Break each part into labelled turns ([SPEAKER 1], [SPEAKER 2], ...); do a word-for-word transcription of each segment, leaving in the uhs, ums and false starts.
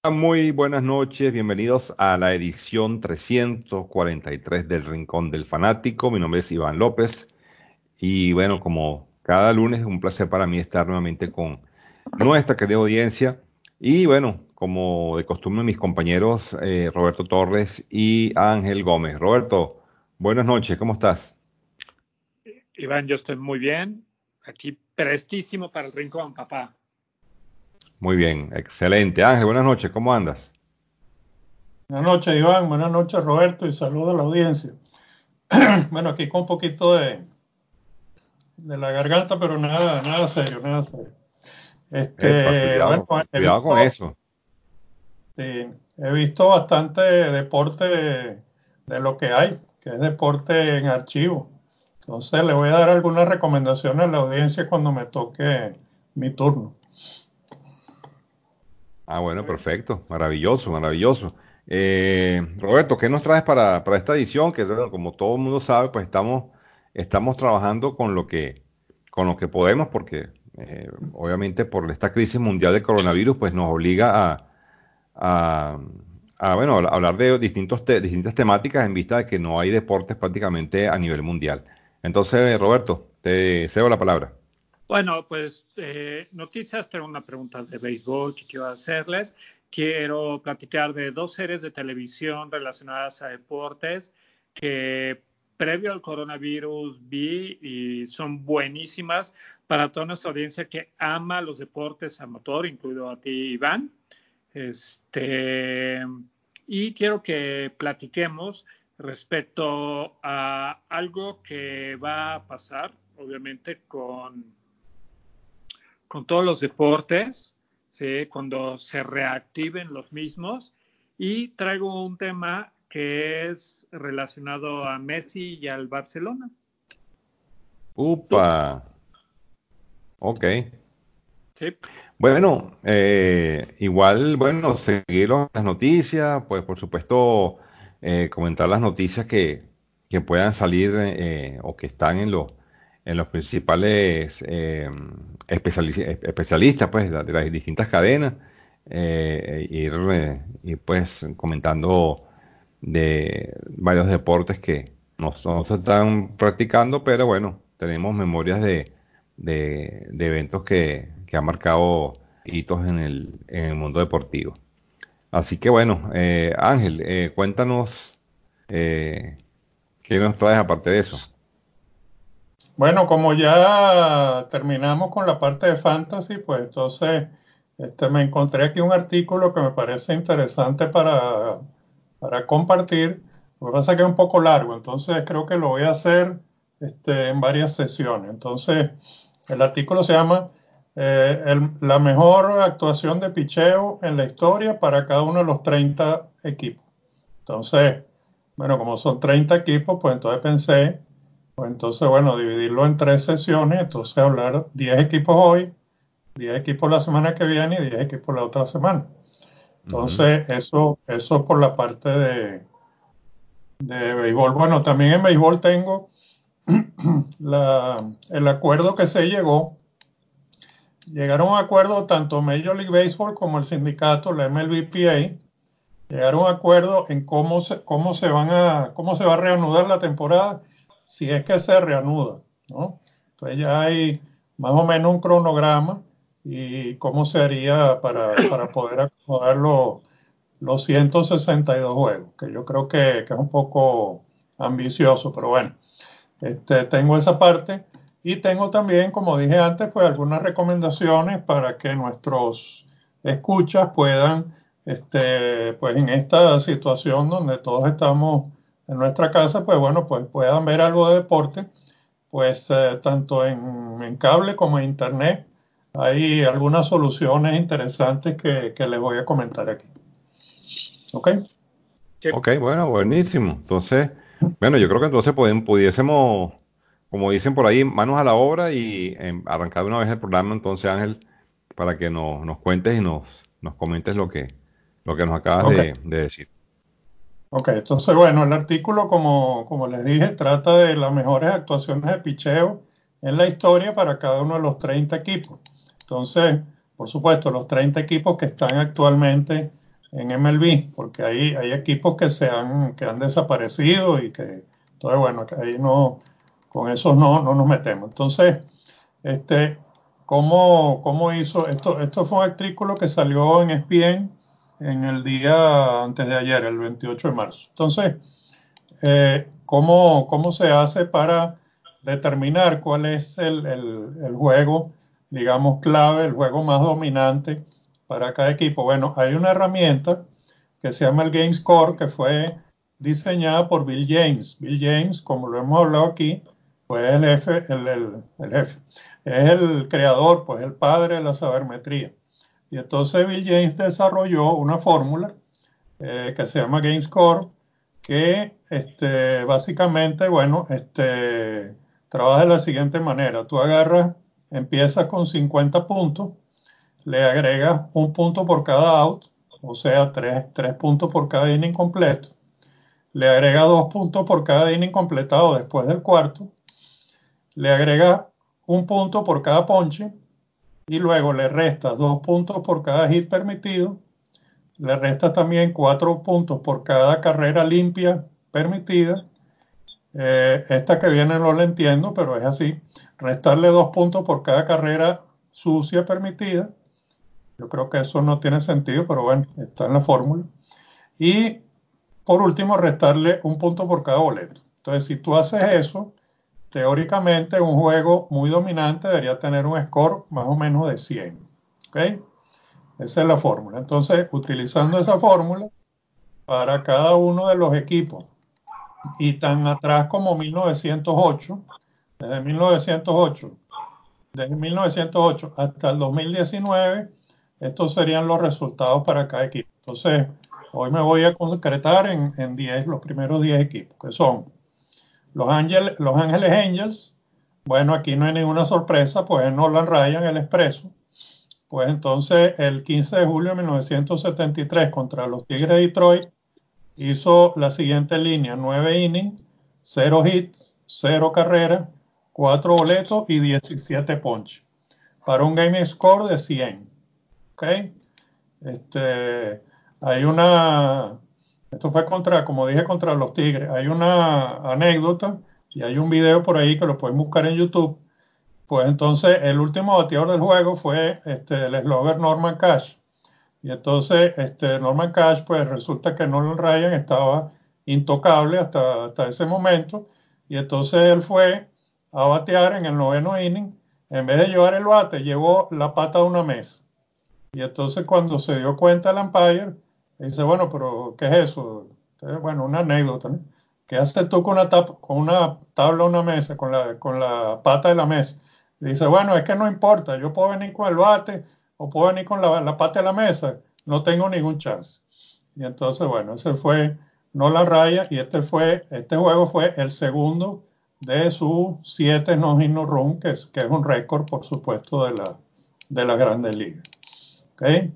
[SPEAKER 1] Muy buenas noches, bienvenidos a la edición trescientos cuarenta y tres del Rincón del Fanático. Mi nombre es Iván López y bueno, como cada lunes es un placer para mí estar nuevamente con nuestra querida audiencia y bueno, como de costumbre mis compañeros eh, Roberto Torres y Ángel Gómez. Roberto, buenas noches, ¿cómo estás?
[SPEAKER 2] Iván, yo estoy muy bien, aquí prestísimo para el rincón, papá.
[SPEAKER 1] Muy bien, excelente. Ángel, buenas noches, ¿cómo andas?
[SPEAKER 3] Buenas noches, Iván. Buenas noches, Roberto, y saludos a la audiencia. Bueno, aquí con un poquito de, de la garganta, pero nada, nada serio, nada serio.
[SPEAKER 1] Epa,
[SPEAKER 3] Este, bueno,
[SPEAKER 1] cuidado,
[SPEAKER 3] he
[SPEAKER 1] cuidado con
[SPEAKER 3] visto,
[SPEAKER 1] eso.
[SPEAKER 3] sí, he visto bastante deporte de lo que hay, que es deporte en archivo. Entonces, le voy a dar algunas recomendaciones a la audiencia cuando me toque mi turno.
[SPEAKER 1] Ah, bueno, perfecto, maravilloso, maravilloso. Eh, Roberto, ¿qué nos traes para, para esta edición? Que bueno, como todo el mundo sabe, pues estamos, estamos trabajando con lo que, con lo que podemos, porque eh, obviamente por esta crisis mundial de coronavirus, pues nos obliga a, a, a, bueno, a hablar de distintos te- distintas temáticas en vista de que no hay deportes prácticamente a nivel mundial. Entonces, Roberto, te cedo la palabra.
[SPEAKER 2] Bueno, pues eh, noticias, tengo una pregunta de béisbol que quiero hacerles. Quiero platicar de dos series de televisión relacionadas a deportes que previo al coronavirus vi y son buenísimas para toda nuestra audiencia que ama los deportes amateur, incluido a ti, Iván. Este, y quiero que platiquemos respecto a algo que va a pasar, obviamente, con, con todos los deportes, ¿sí? Cuando se reactiven los mismos. Y traigo un tema que es relacionado a Messi y al Barcelona.
[SPEAKER 1] Upa,
[SPEAKER 2] ¿Tú?
[SPEAKER 1] ok.
[SPEAKER 2] ¿Sí?
[SPEAKER 1] Bueno, eh, igual, bueno, seguir las noticias, pues por supuesto eh, comentar las noticias que, que puedan salir eh, o que están en los, en los principales eh, especiali- especialistas pues, de, de las distintas cadenas, eh, e ir, eh, ir, pues comentando de varios deportes que no, no se están practicando, pero bueno, tenemos memorias de, de, de eventos que, que han marcado hitos en el, en el mundo deportivo. Así que bueno, eh, Ángel, eh, cuéntanos eh, qué nos traes aparte de eso.
[SPEAKER 3] Bueno, como ya terminamos con la parte de fantasy, pues entonces este, me encontré aquí un artículo que me parece interesante para, para compartir. Lo que pasa es que es un poco largo, entonces creo que lo voy a hacer este, en varias sesiones. Entonces, el artículo se llama eh, el- La mejor actuación de picheo en la historia para cada uno de los treinta equipos. Entonces, bueno, como son treinta equipos, pues entonces pensé pues entonces, bueno, dividirlo en tres sesiones, entonces hablar diez equipos hoy, diez equipos la semana que viene y diez equipos la otra semana.
[SPEAKER 1] Ujú.
[SPEAKER 3] Entonces, eso, eso por la parte de, de béisbol. Bueno, también en béisbol tengo la, el acuerdo que se llegó. Llegaron a un acuerdo tanto Major League Baseball como el sindicato, la M L B P A, llegaron a un acuerdo en cómo se, cómo se van a, cómo se va a reanudar la temporada, si es que se reanuda, ¿no? Entonces ya hay más o menos un cronograma y cómo se haría para, para poder acomodar los, los ciento sesenta y dos juegos, que yo creo que, que es un poco ambicioso, pero bueno, este, tengo esa parte y tengo también, como dije antes, pues algunas recomendaciones para que nuestros escuchas puedan, este, pues en esta situación donde todos estamos en nuestra casa, pues bueno, pues puedan ver algo de deporte, pues eh, tanto en, en cable como en internet. Hay algunas soluciones interesantes que, que les voy a comentar aquí. ¿Ok?
[SPEAKER 2] Sí.
[SPEAKER 1] Ok, bueno, buenísimo. Entonces, bueno, yo creo que entonces podem- pudiésemos, como dicen por ahí, manos a la obra y em, arrancar de una vez el programa, entonces, Ángel, para que nos, nos cuentes y nos, nos comentes lo que, lo que nos acabas
[SPEAKER 3] Ok.
[SPEAKER 1] de, de decir.
[SPEAKER 3] Ok, entonces bueno, el artículo, como, como les dije, trata de las mejores actuaciones de picheo en la historia para cada uno de los treinta equipos. Entonces, por supuesto, los treinta equipos que están actualmente en M L B, porque hay, hay equipos que, se han, que han desaparecido y que, entonces bueno, que ahí no, con esos no, no nos metemos. Entonces, este, ¿cómo, cómo hizo? Esto, esto fue un artículo que salió en E S P N en el día antes de ayer, el veintiocho de marzo. Entonces, eh, ¿cómo, ¿cómo se hace para determinar cuál es el, el, el juego, digamos, clave, el juego más dominante para cada equipo? Bueno, hay una herramienta que se llama el Game Score, que fue diseñada por Bill James. Bill James, como lo hemos hablado aquí, fue el jefe, el, el, el jefe, es el creador, pues el padre de la sabermetría. Y entonces Bill James desarrolló una fórmula eh, que se llama Game Score, que este, básicamente, bueno, este, trabaja de la siguiente manera. Tú agarras, empiezas con cincuenta puntos, le agregas un punto por cada out, o sea, tres, tres puntos por cada inning completo. Le agregas dos puntos por cada inning completado después del cuarto. Le agregas un punto por cada ponche y luego le restas dos puntos por cada hit permitido. Le restas también cuatro puntos por cada carrera limpia permitida. Eh, esta que viene no la entiendo, pero es así. Restarle dos puntos por cada carrera sucia permitida. Yo creo que eso no tiene sentido, pero bueno, está en la fórmula. Y por último, restarle un punto por cada boleto. Entonces, si tú haces eso, teóricamente un juego muy dominante debería tener un score más o menos de cien. ¿Ok? Esa es la fórmula. Entonces, utilizando esa fórmula, para cada uno de los equipos, y tan atrás como mil novecientos ocho, desde mil novecientos ocho, desde mil novecientos ocho hasta el dos mil diecinueve, estos serían los resultados para cada equipo. Entonces, hoy me voy a concretar en, en diez, los primeros diez equipos, que son los, Angel, los Ángeles Angels. Bueno, aquí no hay ninguna sorpresa, pues es Nolan Ryan, el expreso. Pues entonces, el quince de julio de mil novecientos setenta y tres, contra los Tigres de Detroit, hizo la siguiente línea: nueve innings, cero hits, cero carreras, cuatro boletos y diecisiete ponches, para un game score de cien. ¿Ok? Este, hay una, esto fue contra, como dije, contra los Tigres. Hay una anécdota y hay un video por ahí que lo pueden buscar en YouTube. Pues entonces el último bateador del juego fue este, el slugger Norman Cash. Y entonces este, Norman Cash, pues resulta que Nolan Ryan estaba intocable hasta, hasta ese momento. Y entonces él fue a batear en el noveno inning. En vez de llevar el bate, llevó la pata de una mesa. Y entonces cuando se dio cuenta el umpire, dice, bueno, pero ¿qué es eso? Entonces, bueno, una anécdota, ¿no? ¿Qué haces tú con una, tapa, con una tabla o una mesa, con la, con la pata de la mesa? Dice, bueno, es que no importa, yo puedo venir con el bate o puedo venir con la, la pata de la mesa, no tengo ningún chance. Y entonces, bueno, ese fue Nolan Ryan, y este, fue, este juego fue el segundo de sus siete no-hit no-run, que es, que es un récord, por supuesto, de, la, de las grandes ligas. ¿Okay?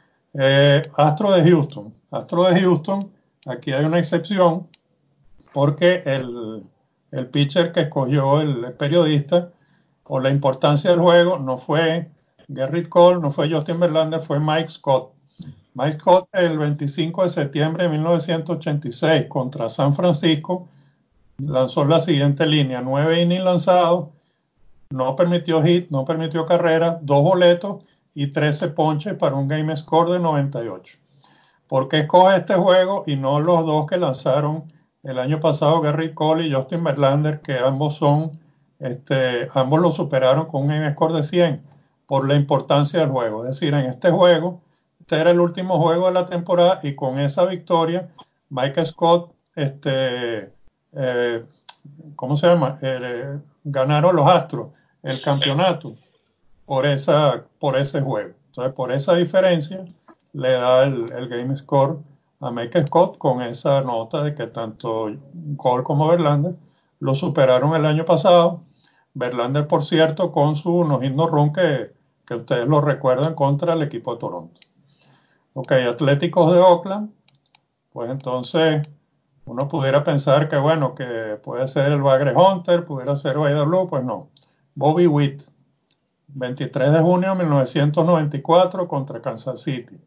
[SPEAKER 3] Eh, Astro de Houston. Astro de Houston, aquí hay una excepción, porque el, el pitcher que escogió el, el periodista, por la importancia del juego, no fue Gerrit Cole, no fue Justin Verlander, fue Mike Scott. Mike Scott, el veinticinco de septiembre de mil novecientos ochenta y seis, contra San Francisco, lanzó la siguiente línea: nueve innings lanzados, no permitió hit, no permitió carrera, dos boletos y trece ponches, para un game score de noventa y ocho. ¿Por qué escoge este juego y no los dos que lanzaron el año pasado, Gerrit Cole y Justin Verlander, que ambos son, este, ambos lo superaron con un game score de cien? Por la importancia del juego. Es decir, en este juego, este era el último juego de la temporada, y con esa victoria, Mike Scott, este, eh, ¿cómo se llama? Eh, ganaron los Astros el campeonato por, esa, por ese juego. Entonces, por esa diferencia, le da el, el game score a Mike Scott, con esa nota de que tanto Cole como Verlander lo superaron el año pasado. Verlander, por cierto, con su no-hit no-run, que, que ustedes lo recuerdan, contra el equipo de Toronto. Ok, Atléticos de Oakland. Pues entonces uno pudiera pensar que, bueno, que puede ser el Bagre Hunter, pudiera ser Vader Blue. Pues no. Bobby Witt, veintitrés de junio de mil novecientos noventa y cuatro, contra Kansas City.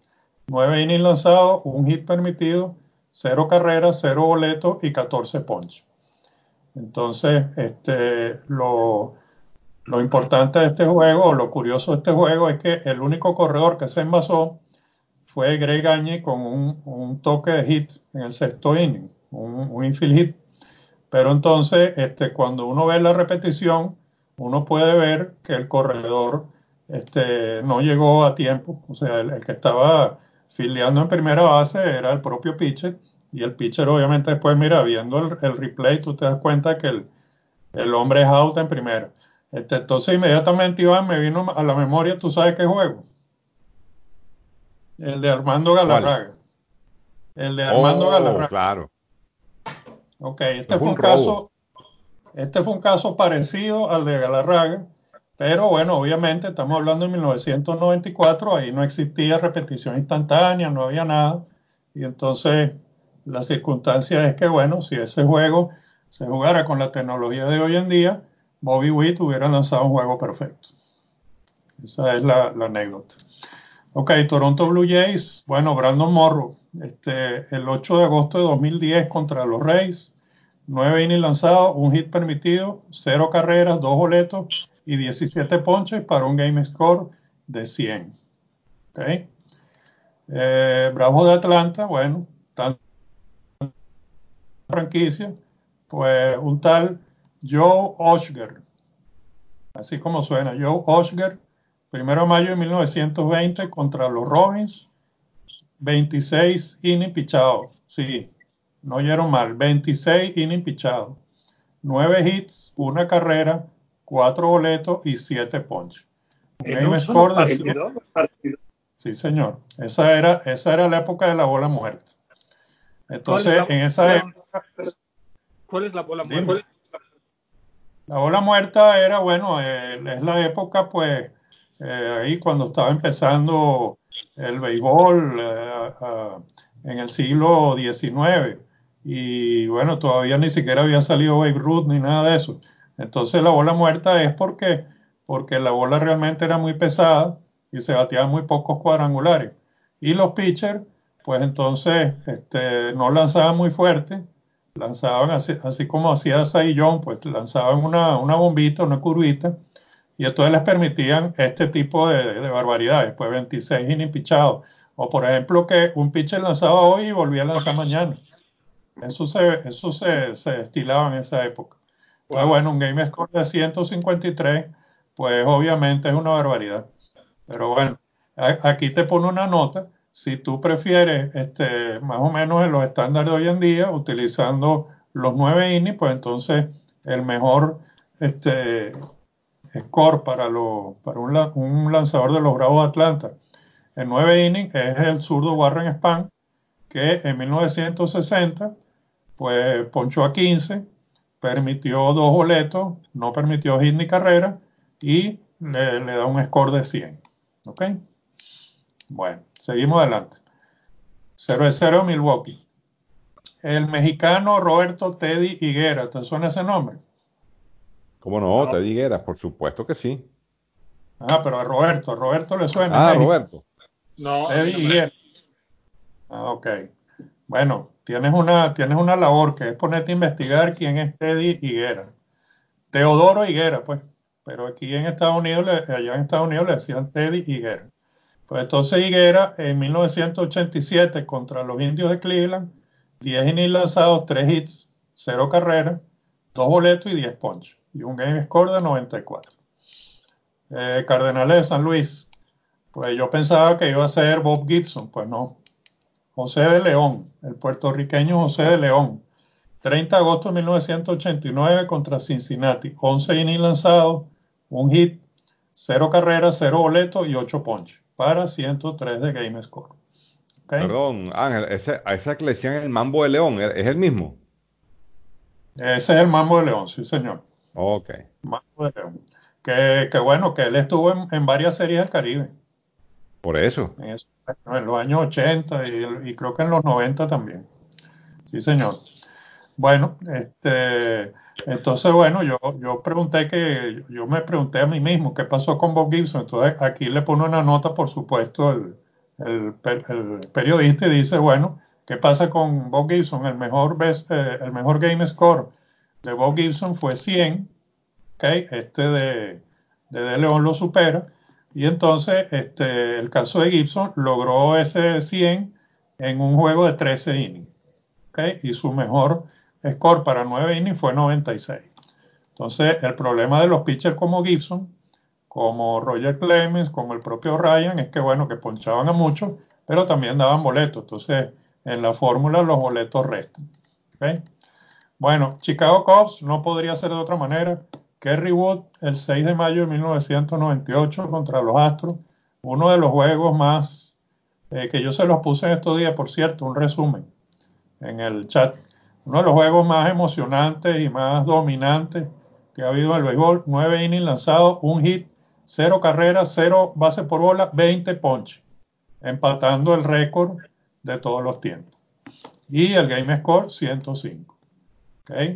[SPEAKER 3] nueve innings lanzados, un hit permitido, cero carreras, cero boletos y catorce ponches. Entonces, este, lo, lo importante de este juego, o lo curioso de este juego, es que el único corredor que se envasó fue Greg Gagne con un, un toque de hit en el sexto inning, un, un infield hit. Pero entonces, este, cuando uno ve la repetición, uno puede ver que el corredor este, no llegó a tiempo. O sea, el, el que estaba filiando en primera base era el propio pitcher. Y el pitcher, obviamente, después, mira, viendo el, el replay, tú te das cuenta que el, el hombre es out en primera. Este, entonces, inmediatamente, Iván, me vino a la memoria, ¿tú sabes qué juego? El de Armando
[SPEAKER 1] ¿Cuál?
[SPEAKER 3] Galarraga. El de Armando
[SPEAKER 1] Oh,
[SPEAKER 3] Galarraga.
[SPEAKER 1] claro.
[SPEAKER 3] Ok,
[SPEAKER 1] Eso
[SPEAKER 3] este
[SPEAKER 1] fue
[SPEAKER 3] fue
[SPEAKER 1] un
[SPEAKER 3] un
[SPEAKER 1] robo.
[SPEAKER 3] caso, este fue un caso parecido al de Galarraga, pero bueno, obviamente estamos hablando de mil novecientos noventa y cuatro, ahí no existía repetición instantánea, no había nada, y entonces la circunstancia es que, bueno, si ese juego se jugara con la tecnología de hoy en día, Bobby Witt hubiera lanzado un juego perfecto. Esa es la, la anécdota. Ok, Toronto Blue Jays, bueno, Brandon Morrow, este, el ocho de agosto de dos mil diez contra los Rays, nueve innings lanzados, un hit permitido, cero carreras, dos boletos y diecisiete ponches para un game score de cien. Okay. Eh, Bravos de Atlanta, bueno, tan franquicia, pues un tal Joe Osger, así como suena, Joe Osger, primero de mayo de mil novecientos veinte contra los Robins, veintiséis innings pichados, sí, no oyeron mal, veintiséis innings pichados, nueve hits, una carrera, cuatro boletos y siete ponches. Un
[SPEAKER 2] En un
[SPEAKER 3] game
[SPEAKER 2] solo
[SPEAKER 3] score de cien.
[SPEAKER 2] partido.
[SPEAKER 3] Sí, señor. Esa era, esa era la época de la bola muerta.
[SPEAKER 2] ¿Cuál es
[SPEAKER 3] Entonces,
[SPEAKER 2] la,
[SPEAKER 3] en esa época,
[SPEAKER 2] cuál es la bola
[SPEAKER 3] dime,
[SPEAKER 2] muerta?
[SPEAKER 3] la bola muerta era, bueno, eh, es la época, pues, eh, ahí cuando estaba empezando el béisbol eh, uh, en el siglo diecinueve. Y bueno, todavía ni siquiera había salido Babe Ruth ni nada de eso. Entonces la bola muerta es porque, porque la bola realmente era muy pesada y se bateaban muy pocos cuadrangulares. Y los pitchers, pues entonces este, no lanzaban muy fuerte, lanzaban así, así como hacía Cy Young, pues lanzaban una, una bombita, una curvita, y entonces les permitían este tipo de, de barbaridades, pues veintiséis innings pichados. O por ejemplo que un pitcher lanzaba hoy y volvía a lanzar mañana. Eso se, eso se, se estilaba en esa época. Entonces,
[SPEAKER 2] Wow.
[SPEAKER 3] bueno, un game score de ciento cincuenta y tres, pues obviamente es una barbaridad. Pero bueno, a- aquí te pone una nota. Si tú prefieres, este, más o menos en los estándares de hoy en día, utilizando los nueve innings, pues entonces el mejor este, score para, lo, para un, la- un lanzador de los Bravos de Atlanta en nueve innings es el zurdo Warren Spahn, que en mil novecientos sesenta pues ponchó a quince, permitió dos boletos, no permitió hit ni carrera y le, le da un score de cien. ¿Ok? Bueno, seguimos adelante. cero de cero Milwaukee. El mexicano Roberto Teddy Higuera, ¿te suena ese nombre?
[SPEAKER 1] ¿Cómo no?
[SPEAKER 2] No,
[SPEAKER 1] Te digueras, por supuesto que sí.
[SPEAKER 3] Ah, pero a Roberto, a Roberto le suena en
[SPEAKER 1] Ah,
[SPEAKER 3] México.
[SPEAKER 1] Roberto.
[SPEAKER 2] no, a mí
[SPEAKER 3] Teddy
[SPEAKER 2] no me.
[SPEAKER 3] Higuera. Ah, ok. Bueno, tienes una, tienes una labor que es ponerte a investigar quién es Teddy Higuera. Teodoro Higuera, pues. Pero aquí en Estados Unidos, le- allá en Estados Unidos le decían Teddy Higuera. Pues entonces Higuera en mil novecientos ochenta y siete contra los Indios de Cleveland, diez innings lanzados, tres hits, cero carreras, dos boletos y diez ponches. Y un game score de noventa y cuatro. Eh, Cardenales de San Luis. Pues yo pensaba que iba a ser Bob Gibson, pues no. José de León, el puertorriqueño José de León. treinta de agosto de mil novecientos ochenta y nueve contra Cincinnati. once innings lanzados, un hit, cero carreras, cero boletos y ocho ponches para ciento tres de game score. ¿Okay?
[SPEAKER 1] Perdón, Ángel, ese, a esa que le decían el Mambo de León, ¿es es el mismo?
[SPEAKER 3] Ese es el Mambo de León, sí señor.
[SPEAKER 1] Ok,
[SPEAKER 3] Mambo de León. Que, que bueno, que él estuvo en, en varias series del Caribe.
[SPEAKER 1] por eso.
[SPEAKER 3] En, eso- en los años ochenta y, y creo que en los noventa también. Sí señor. Bueno, este, entonces, bueno, yo, yo pregunté que, yo me pregunté a mí mismo qué pasó con Bob Gibson. Entonces, aquí le pone una nota, por supuesto, el, el, el periodista y dice, bueno, ¿qué pasa con Bob Gibson? El mejor, best, eh, el mejor game score de Bob Gibson fue cien, ¿okay? Este de, de De León lo supera, y entonces este, el caso de Gibson logró ese cien en un juego de trece innings, ¿okay? Y su mejor score para nueve innings fue noventa y seis. Entonces, el problema de los pitchers como Gibson, como Roger Clemens, como el propio Ryan, es que, bueno, que ponchaban a muchos, pero también daban boletos. Entonces, en la fórmula los boletos restan. ¿Okay? Bueno, Chicago Cubs no podría ser de otra manera. Kerry Wood, el seis de mayo de mil novecientos noventa y ocho contra los Astros, uno de los juegos más, eh, que yo se los puse en estos días, por cierto, un resumen en el chat. Uno de los juegos más emocionantes y más dominantes que ha habido en el béisbol. Nueve innings lanzados, un hit, cero carreras, cero bases por bola, veinte ponches, empatando el récord de todos los tiempos. Y el game score, ciento cinco. ¿Okay?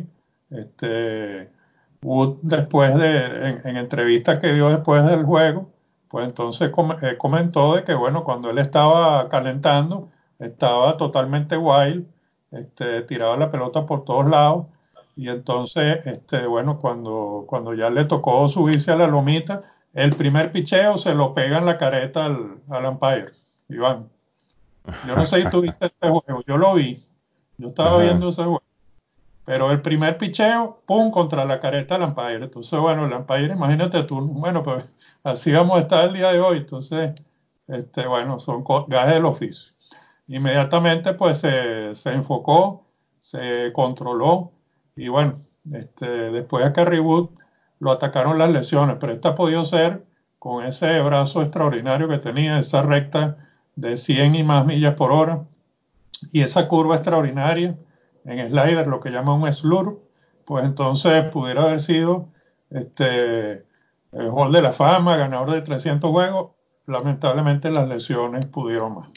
[SPEAKER 3] Este, Wood, después de, en, en entrevistas que dio después del juego, pues entonces com eh, comentó de que, bueno, cuando él estaba calentando, estaba totalmente wild, este, tiraba la pelota por todos lados, y entonces, este, bueno, cuando, cuando ya le tocó subirse a la lomita, el primer picheo se lo pega en la careta al, al umpire, Iván. Yo no sé si tuviste este juego, yo lo vi, yo estaba
[SPEAKER 1] Ajá.
[SPEAKER 3] viendo ese juego. Pero el primer picheo, pum, contra la careta del umpire. Entonces, bueno, el umpire, imagínate tú, bueno, pues así vamos a estar el día de hoy. Entonces, este, bueno, son gajes del oficio. Inmediatamente, pues se, se enfocó, se controló, y bueno, este, después a Kerry Wood lo atacaron las lesiones, pero esta ha podido ser con ese brazo extraordinario que tenía, esa recta de cien y más millas por hora, y esa curva extraordinaria en slider, lo que llaman un slurp, pues entonces pudiera haber sido este, el Hall de la Fama, ganador de trescientos juegos. Lamentablemente las lesiones pudieron más.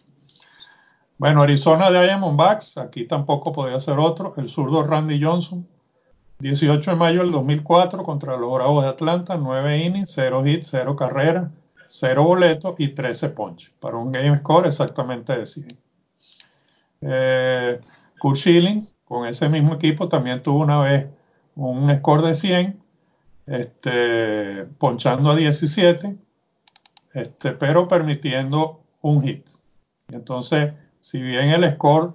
[SPEAKER 3] Bueno, Arizona Diamondbacks, aquí tampoco podía ser otro, el zurdo Randy Johnson, dieciocho de mayo del dos mil cuatro contra los Bravos de Atlanta, nueve innings, cero hits, cero carreras, cero boletos y trece ponches, para un game score exactamente de cien. Eh, Curt Schilling, con ese mismo equipo, también tuvo una vez un score de cien, este, ponchando a diecisiete, este, pero permitiendo un hit. Entonces, si bien el score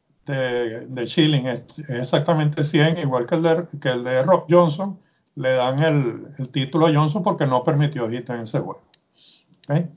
[SPEAKER 3] de, de Schilling es, es exactamente cien, igual que el de, que el de Rob Johnson, le dan el, el título a Johnson porque no permitió hit en ese juego. ¿Okay?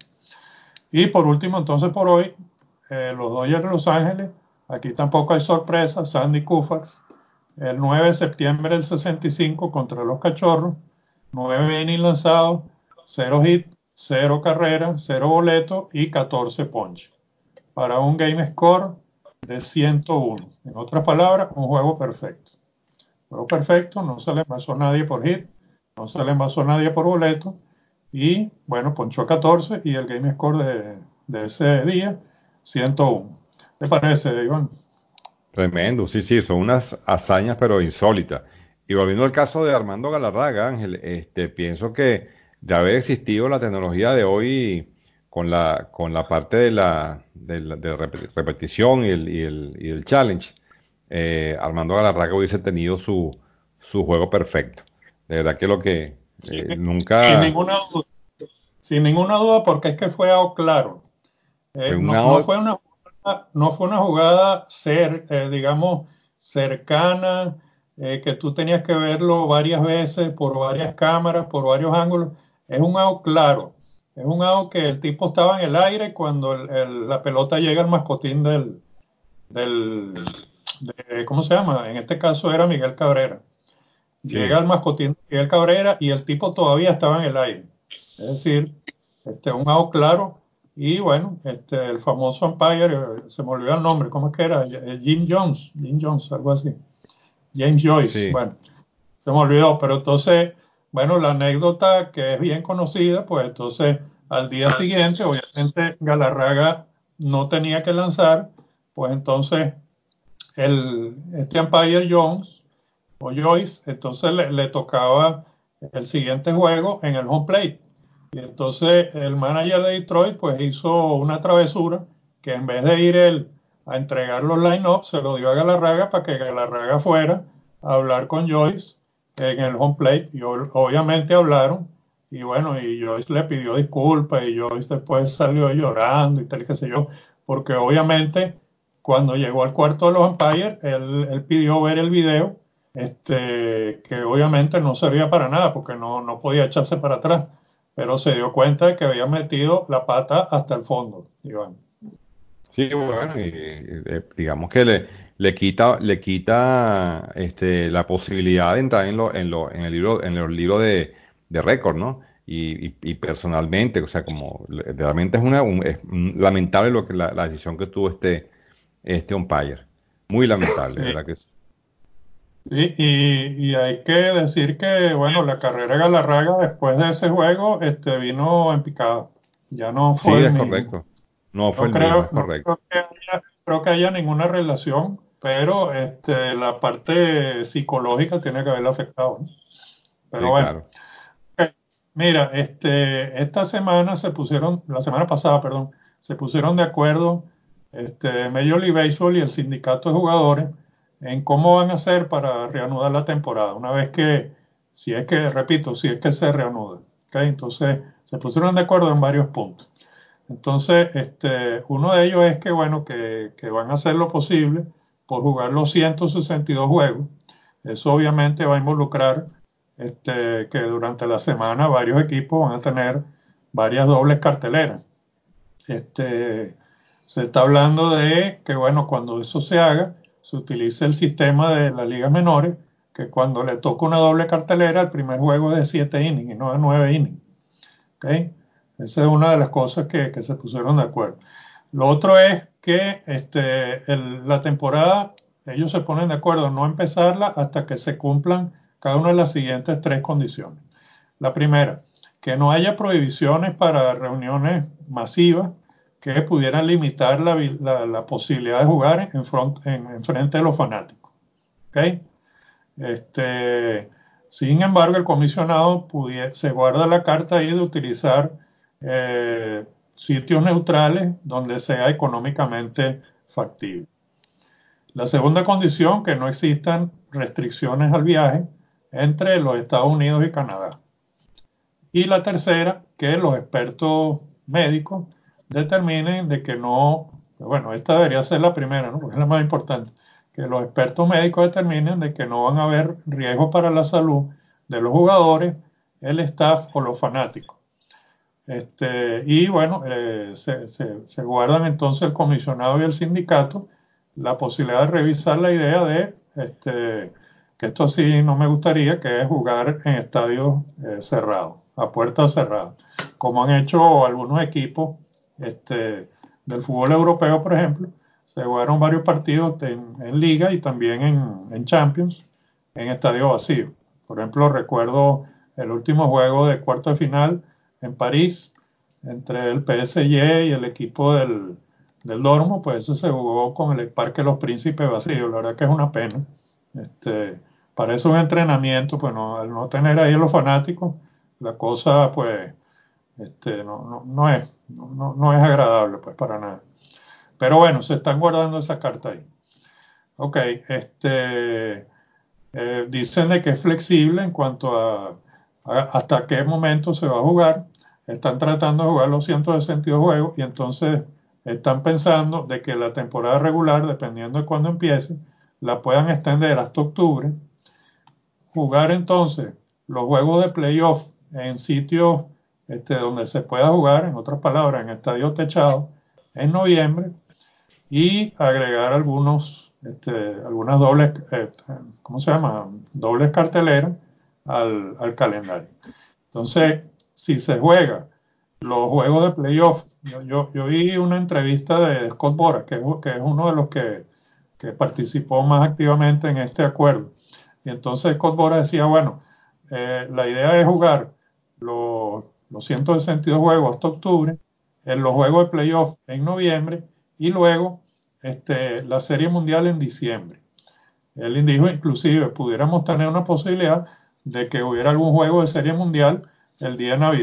[SPEAKER 3] Y por último, entonces por hoy, eh, los Dodgers de Los Ángeles, aquí tampoco hay sorpresa, Sandy Koufax, el nueve de septiembre del sesenta y cinco contra los Cachorros, nueve innings lanzados, cero hit, cero carreras, cero boletos y catorce ponches, para un game score de ciento uno. En otras palabras, un juego perfecto. Juego perfecto, no se le envasó a nadie por hit, no se le envasó a nadie por boleto, y bueno, ponchó catorce y el game score de, de ese día, ciento uno. ¿Te parece, Iván?
[SPEAKER 1] Tremendo, sí, sí, son unas hazañas pero insólitas. Y volviendo al caso de Armando Galarraga, Ángel, este, pienso que de haber existido la tecnología de hoy con la, con la parte de la, de la- de repeti- repetición y el, y el, y el challenge, eh, Armando Galarraga hubiese tenido su, su juego perfecto. De verdad que lo que
[SPEAKER 3] Sin,
[SPEAKER 1] eh,
[SPEAKER 3] sin
[SPEAKER 1] nunca
[SPEAKER 3] ninguna duda, sin ninguna duda, porque es que fue algo claro.
[SPEAKER 1] fue
[SPEAKER 3] Eh,
[SPEAKER 1] un
[SPEAKER 3] no, no fue
[SPEAKER 1] out.
[SPEAKER 3] una jugada, no fue una jugada ser, eh, digamos, cercana, eh, que tú tenías que verlo varias veces, por varias cámaras, por varios ángulos. Es un out claro. Es un out que el tipo estaba en el aire cuando el- el- la pelota llega al mascotín del, del de- ¿cómo se llama? En este caso era Miguel Cabrera. Llega
[SPEAKER 1] Sí,
[SPEAKER 3] al mascotín de Miguel Cabrera y el tipo todavía estaba en el aire. Es decir, este, un out claro. Y bueno, este, el famoso umpire, eh, se me olvidó el nombre, ¿cómo es que era? Eh, Jim Jones, Jim Jones, algo así. James Joyce,
[SPEAKER 1] sí.
[SPEAKER 3] bueno, se me olvidó, pero entonces, bueno, la anécdota que es bien conocida, pues entonces al día siguiente, obviamente Galarraga no tenía que lanzar, pues entonces el, este umpire Jones o Joyce, entonces le, le tocaba el siguiente juego en el home plate. Y entonces el manager de Detroit pues hizo una travesura que en vez de ir él a entregar los line-ups, se lo dio a Galarraga para que Galarraga fuera a hablar con Joyce en el home plate. Y obviamente hablaron. Y bueno, y Joyce le pidió disculpas y Joyce después salió llorando y tal, qué sé yo, porque obviamente cuando llegó al cuarto de los umpires, él, él pidió ver el video, este, que obviamente no servía para nada porque no, no podía echarse para atrás, pero se dio cuenta de que había metido la pata hasta el fondo, Iván.
[SPEAKER 1] Sí, bueno, y, eh, digamos que le, le quita, le quita este, la posibilidad de entrar en, lo, en, lo, en el libro, en los libros de, de récord, ¿no? Y, y- y personalmente, o sea, como le- realmente es una un- es un- lamentable lo que la, la decisión que tuvo este, este umpire. Muy lamentable,
[SPEAKER 3] Sí,
[SPEAKER 1] ¿verdad que sí?
[SPEAKER 3] sí, y, y hay que decir que, bueno, la carrera de Galarraga después de ese juego este, vino en picada. Ya no
[SPEAKER 1] Sí,
[SPEAKER 3] fue el
[SPEAKER 1] es
[SPEAKER 3] mismo.
[SPEAKER 1] correcto. No fue
[SPEAKER 3] No
[SPEAKER 1] el mismo,
[SPEAKER 3] creo,
[SPEAKER 1] es
[SPEAKER 3] no
[SPEAKER 1] correcto.
[SPEAKER 3] creo que haya, creo que haya ninguna relación, pero este, la parte psicológica tiene que haberla afectado, ¿no? Pero
[SPEAKER 1] Sí,
[SPEAKER 3] bueno,
[SPEAKER 1] claro.
[SPEAKER 3] ok. Mira, este, esta semana se pusieron, la semana pasada, perdón, se pusieron de acuerdo este, Major League Baseball y el sindicato de jugadores en cómo van a hacer para reanudar la temporada, una vez que, si es que, repito, si es que se reanuda. ¿Ok? Entonces, se pusieron de acuerdo en varios puntos. Entonces, este, uno de ellos es que, bueno, que, que van a hacer lo posible por jugar los ciento sesenta y dos juegos. Eso obviamente va a involucrar este, que durante la semana varios equipos van a tener varias dobles carteleras. Este, se está hablando de que, bueno, cuando eso se haga, se utilice el sistema de las ligas menores, que cuando le toca una doble cartelera, el primer juego es de siete innings y no de nueve innings. ¿Okay? Esa es una de las cosas que, que se pusieron de acuerdo. Lo otro es que este, el- la temporada, ellos se ponen de acuerdo en no empezarla hasta que se cumplan cada una de las siguientes tres condiciones. La primera, que no haya prohibiciones para reuniones masivas que pudieran limitar la, vi- la- la posibilidad de jugar en, front- en- en frente de los fanáticos. ¿Ok? Este, sin embargo, el comisionado pudie- se guarda la carta ahí de utilizar eh, sitios neutrales donde sea económicamente factible. La segunda condición, que no existan restricciones al viaje entre los Estados Unidos y Canadá. Y la tercera, que los expertos médicos determinen de que no, bueno, esta debería ser la primera, ¿no? Porque es la más importante, que los expertos médicos determinen de que no van a haber riesgos para la salud de los jugadores, el staff o los fanáticos. Este, y bueno, eh, se, se- se guardan entonces el comisionado y el sindicato la posibilidad de revisar la idea de, este, que esto sí no me gustaría, que es jugar en estadios eh, cerrados, a puertas cerradas, como han hecho algunos equipos este, del fútbol europeo, por ejemplo. Se jugaron varios partidos en, en Liga y también en, en Champions en estadio vacío. Por ejemplo, recuerdo el último juego de cuarto de final en París entre el P S G y el equipo del, del Dormo, pues eso se jugó con el Parque Los Príncipes vacío. La verdad que es una pena. Este, para eso un entrenamiento, pues no, al no tener ahí a los fanáticos, la cosa pues este, no, no, no es, no, no es agradable pues para nada. Pero bueno, se están guardando esa carta ahí. Ok, este, eh, dicen de que es flexible en cuanto a, a hasta qué momento se va a jugar. Están tratando de jugar los ciento sesenta y dos juegos y entonces están pensando de que la temporada regular, dependiendo de cuándo empiece, la puedan extender hasta octubre. Jugar entonces los juegos de playoff en sitios este, donde se pueda jugar, en otras palabras, en estadio techado, en noviembre y agregar algunos, este, algunas dobles, eh, ¿cómo se llama? Dobles carteleras al, al calendario. Entonces, si se juega los juegos de playoff, yo, yo, yo vi una entrevista de Scott Boras, que es, que es uno de los que, que participó más activamente en este acuerdo. Y entonces Scott Boras decía, bueno, eh, la idea es jugar los, los ciento sesenta y dos juegos hasta octubre, en los juegos de playoff en noviembre y luego este, la Serie Mundial en diciembre. Él dijo inclusive pudiéramos tener una posibilidad de que hubiera algún juego de Serie Mundial el día de Navidad.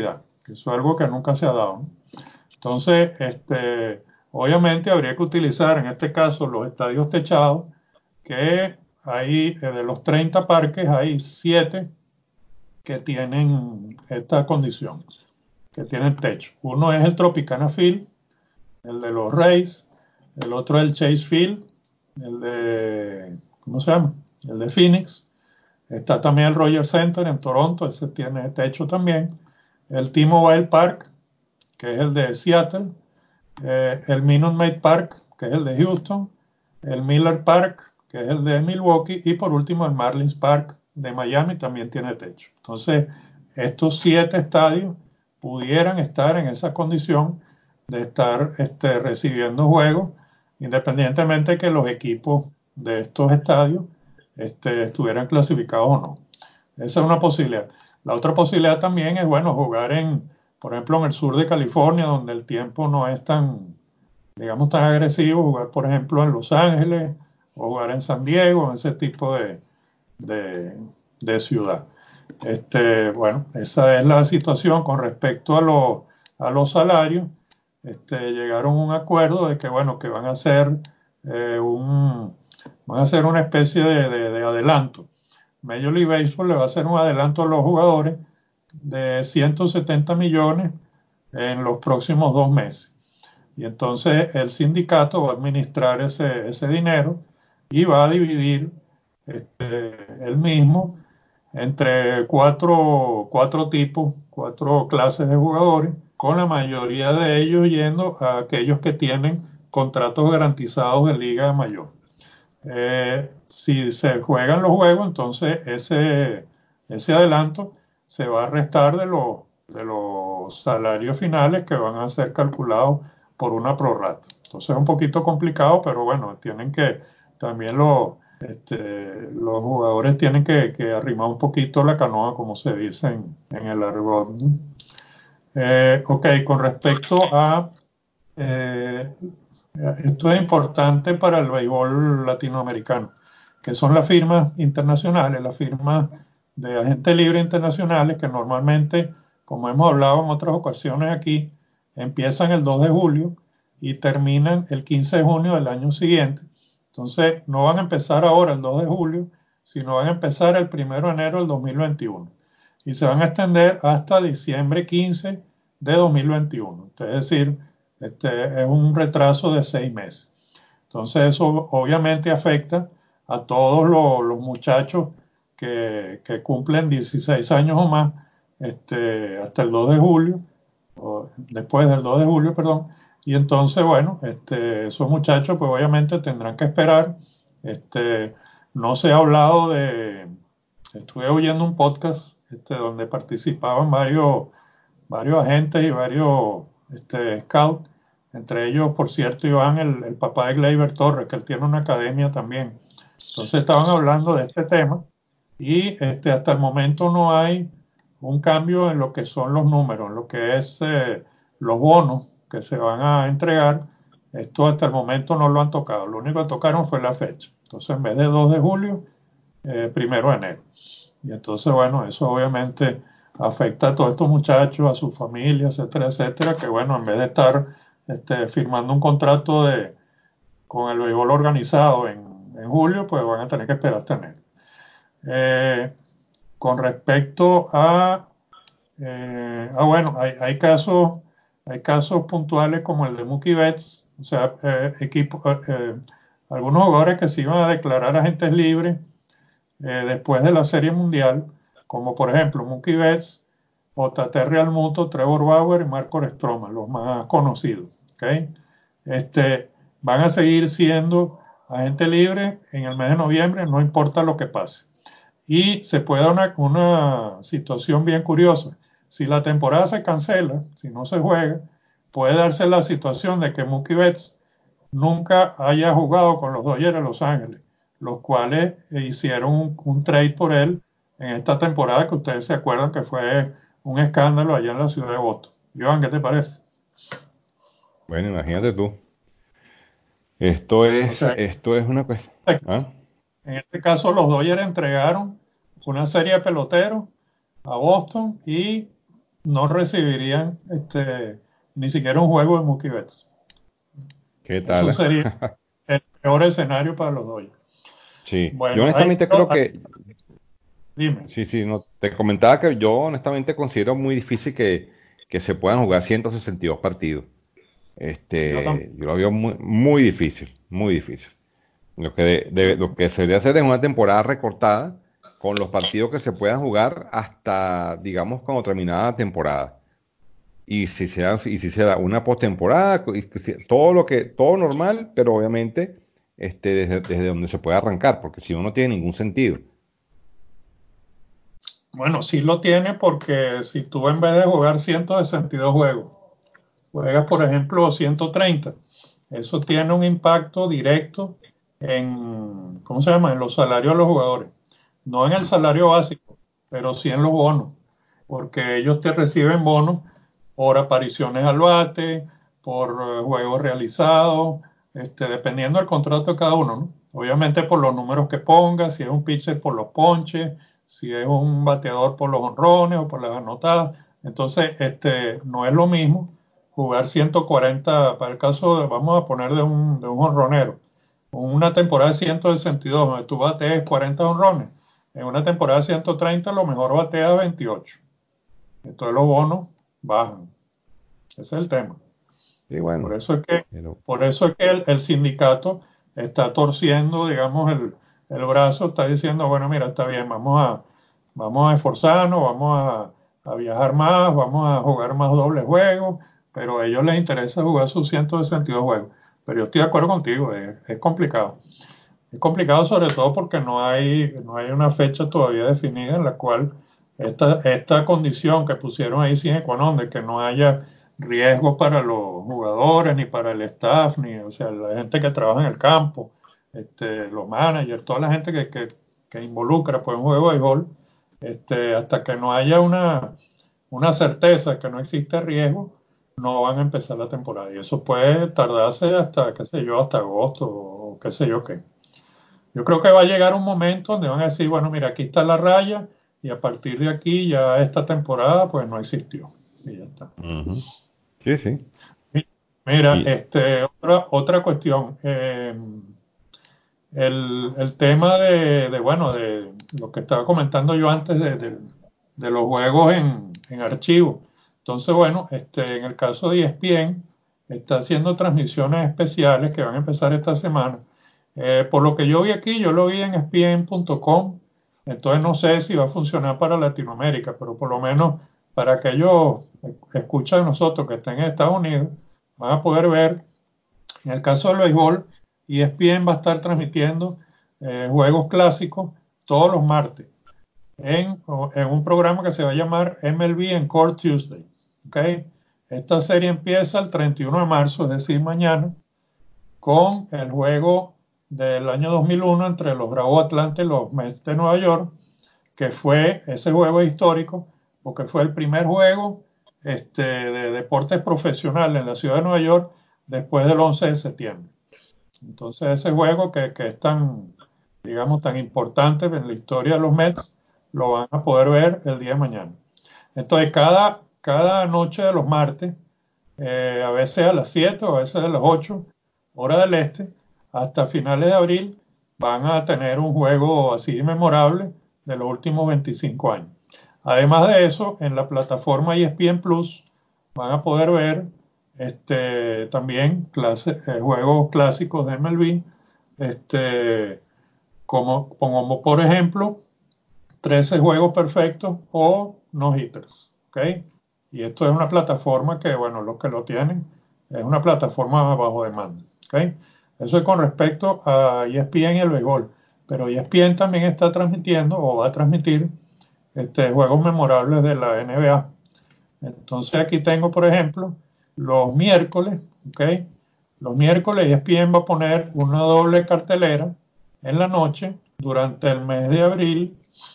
[SPEAKER 3] Eso es algo que nunca se ha dado, ¿no? Entonces, este, obviamente habría que utilizar en este caso los estadios techados, que hay eh, de los treinta parques, hay siete que tienen esta condición, que tienen techo. Uno es el Tropicana Field, el de los Rays, el otro es el Chase Field, el de, ¿cómo se llama? El de Phoenix. Está también el Rogers Center en Toronto, ese tiene techo también. El T-Mobile Park, que es el de Seattle. Eh, el Minute Maid Park, que es el de Houston. El Miller Park, que es el de Milwaukee. Y por último, el Marlins Park de Miami también tiene techo. Entonces, estos siete estadios pudieran estar en esa condición de estar este, recibiendo juegos, independientemente de que los equipos de estos estadios este, estuvieran clasificados o no. Esa es una posibilidad. La otra posibilidad también es, bueno, jugar en, por ejemplo, en el sur de California, donde el tiempo no es tan, digamos, tan agresivo, jugar, por ejemplo, en Los Ángeles o jugar en San Diego, en ese tipo de, de, de ciudad. Este, bueno, esa es la situación con respecto a, lo, a los salarios. Este, llegaron a un acuerdo de que, bueno, que van a hacer, eh, un, van a hacer una especie de, de, de adelanto. Major League Baseball le va a hacer un adelanto a los jugadores de ciento setenta millones en los próximos dos meses. Y entonces el sindicato va a administrar ese, ese dinero y va a dividir este, el mismo entre cuatro, cuatro tipos, cuatro clases de jugadores, con la mayoría de ellos yendo a aquellos que tienen contratos garantizados de Liga Mayor. Eh, si se juegan los juegos, entonces ese, ese adelanto se va a restar de los, de los salarios finales que van a ser calculados por una prorrata. Entonces es un poquito complicado, pero bueno, tienen que también los, este, los jugadores tienen que, que arrimar un poquito la canoa, como se dice en, en el argot. Eh, ok, con respecto a eh, esto es importante para el béisbol latinoamericano, que son las firmas internacionales, las firmas de agentes libres internacionales que normalmente, como hemos hablado en otras ocasiones aquí, empiezan el dos de julio y terminan el quince de junio del año siguiente. Entonces, no van a empezar ahora el dos de julio, sino van a empezar el primero de enero del dos mil veintiuno y se van a extender hasta diciembre quince de dos mil veintiuno. Es decir, este, es un retraso de seis meses. Entonces eso obviamente afecta a todos los, los muchachos que, que, cumplen dieciséis años o más este, hasta el dos de julio, o después del dos de julio, perdón. Y entonces, bueno, este, esos muchachos pues obviamente tendrán que esperar. Este, no se ha hablado de... Estuve oyendo un podcast este, donde participaban varios, varios agentes y varios este, scouts. Entre ellos, por cierto, Iván, el, el papá de Gleyber Torres, que él tiene una academia también. Entonces estaban hablando de este tema y este, hasta el momento no hay un cambio en lo que son los números, en lo que es eh, los bonos que se van a entregar. Esto hasta el momento no lo han tocado. Lo único que tocaron fue la fecha. Entonces, en vez de dos de julio, eh, primero de enero. Y entonces, bueno, eso obviamente afecta a todos estos muchachos, a sus familias, etcétera, etcétera, que bueno, en vez de estar este, firmando un contrato de, con el béisbol organizado en, en julio, pues van a tener que esperar hasta enero. Eh, con respecto a, eh, ah, bueno, hay, hay casos, hay casos puntuales como el de Mookie Betts, o sea, eh, equipo, eh, eh, algunos jugadores que se iban a declarar agentes libres eh, después de la Serie Mundial, como por ejemplo Mookie Betts, J T Realmuto, Trevor Bauer y Marco Stroman, los más conocidos. ¿Okay? Este, van a seguir siendo agentes libres en el mes de noviembre, no importa lo que pase. Y se puede dar una, una situación bien curiosa. Si la temporada se cancela, si no se juega, puede darse la situación de que Mookie Betts nunca haya jugado con los Dodgers de Los Ángeles, los cuales hicieron un, un trade por él en esta temporada que ustedes se acuerdan que fue un escándalo allá en la ciudad de Boston. Iván, ¿qué te parece?
[SPEAKER 1] Bueno, imagínate tú. Esto
[SPEAKER 3] O
[SPEAKER 1] es,
[SPEAKER 3] sea,
[SPEAKER 1] esto es una cuestión. ¿Ah?
[SPEAKER 3] en este caso los Dodgers entregaron una serie de peloteros a Boston y no recibirían este, ni siquiera un juego de Mookie Betts.
[SPEAKER 1] ¿Qué
[SPEAKER 3] Eso
[SPEAKER 1] tal?
[SPEAKER 3] sería el peor escenario para los Dodgers.
[SPEAKER 1] Sí, yo
[SPEAKER 3] Bueno, hay,
[SPEAKER 1] honestamente creo que,
[SPEAKER 3] dime.
[SPEAKER 1] sí, sí, no, te comentaba que yo honestamente considero muy difícil que, que se puedan jugar ciento sesenta y dos partidos.
[SPEAKER 3] Yo también.
[SPEAKER 1] Este, yo lo veo muy, muy difícil, muy difícil. Lo que, de- de- lo que se debería hacer es una temporada recortada con los partidos que se puedan jugar hasta, digamos, cuando terminada la temporada. Y si se da, y si se da una postemporada, y que se- todo lo que, todo normal, pero obviamente este, desde, desde donde se puede arrancar, porque si no, no tiene ningún sentido.
[SPEAKER 3] Bueno, sí lo tiene porque si tú en vez de jugar ciento sesenta y dos juegos, juegas, por ejemplo, ciento treinta, eso tiene un impacto directo en, ¿cómo se llama? En los salarios de los jugadores. No en el salario básico, pero sí en los bonos, porque ellos te reciben bonos por apariciones al bate, por eh, juegos realizados, este, dependiendo del contrato de cada uno, ¿no? Obviamente por los números que ponga, si es un pitcher por los ponches, si es un bateador por los honrones o por las anotadas. Entonces, este, no es lo mismo jugar ciento cuarenta, para el caso de, vamos a poner de un, de un honronero, una temporada de ciento sesenta y dos, donde tú batees cuarenta honrones. En una temporada de ciento treinta, lo mejor batea veintiocho. Entonces los bonos bajan. Ese es el tema.
[SPEAKER 1] Y
[SPEAKER 3] Por
[SPEAKER 1] bueno,
[SPEAKER 3] eso es que,
[SPEAKER 1] pero,
[SPEAKER 3] por eso es que el, el sindicato está torciendo, digamos, el, el brazo, está diciendo, bueno, mira, está bien, vamos a, vamos a esforzarnos, vamos a, a viajar más, vamos a jugar más dobles juegos, pero a ellos les interesa jugar sus ciento sesenta y dos juegos. Pero yo estoy de acuerdo contigo, es, es complicado. Es complicado sobre todo porque no hay, no hay una fecha todavía definida en la cual esta, esta condición que pusieron ahí sin econom, de que no haya riesgo para los jugadores, ni para el staff, ni, o sea, la gente que trabaja en el campo, este, los managers, toda la gente que, que, que involucra pues, un juego de béisbol, este, hasta que no haya una, una certeza de que no existe riesgo, no van a empezar la temporada. Y eso puede tardarse hasta, qué sé yo, hasta agosto o qué sé yo qué. Yo creo que va a llegar un momento donde van a decir, bueno, mira, aquí está la raya y a partir de aquí ya esta temporada pues no existió. Y ya está.
[SPEAKER 1] ujú, sí, sí.
[SPEAKER 3] Mira,
[SPEAKER 1] Y,
[SPEAKER 3] este, otra, otra cuestión. eh, el, el tema de, de, bueno, de lo que estaba comentando yo antes de, de- de los juegos en, en archivo. Entonces, bueno, este, en el caso de E S P N, está haciendo transmisiones especiales que van a empezar esta semana. Eh, por lo que yo vi aquí, yo lo vi en E S P N punto com, entonces no sé si va a funcionar para Latinoamérica, pero por lo menos para aquellos escuchas de nosotros que estén en Estados Unidos, van a poder ver en el caso del béisbol, E S P N va a estar transmitiendo eh, juegos clásicos todos los martes en, en, un programa que se va a llamar M L B Encore Tuesday. ¿Okay? Esta serie empieza el treinta y uno de marzo, es decir, mañana, con el juego del año dos mil uno entre los Bravos de Atlanta y los Mets de Nueva York, que fue ese juego histórico, porque fue el primer juego este, de deportes profesionales en la ciudad de Nueva York después del once de septiembre. Entonces ese juego que, que, es tan, digamos, tan importante en la historia de los Mets, lo van a poder ver el día de mañana. Entonces cada, cada noche de los martes, eh, a veces a las siete o a veces a las ocho, hora del este, hasta finales de abril, van a tener un juego así memorable de los últimos veinticinco años. Además de eso, en la plataforma E S P N Plus van a poder ver este, también clase, eh, juegos clásicos de M L B, este, como, como por ejemplo trece juegos perfectos o no hitters. ¿Okay? Y esto es una plataforma que, bueno, los que lo tienen, es una plataforma bajo demanda. ¿Okay? Eso es con respecto a E S P N y el béisbol. Pero E S P N también está transmitiendo o va a transmitir este, juegos memorables de la N B A. Entonces aquí tengo, por ejemplo, los miércoles, ¿ok? Los miércoles E S P N va a poner una doble cartelera en la noche durante el mes de abril,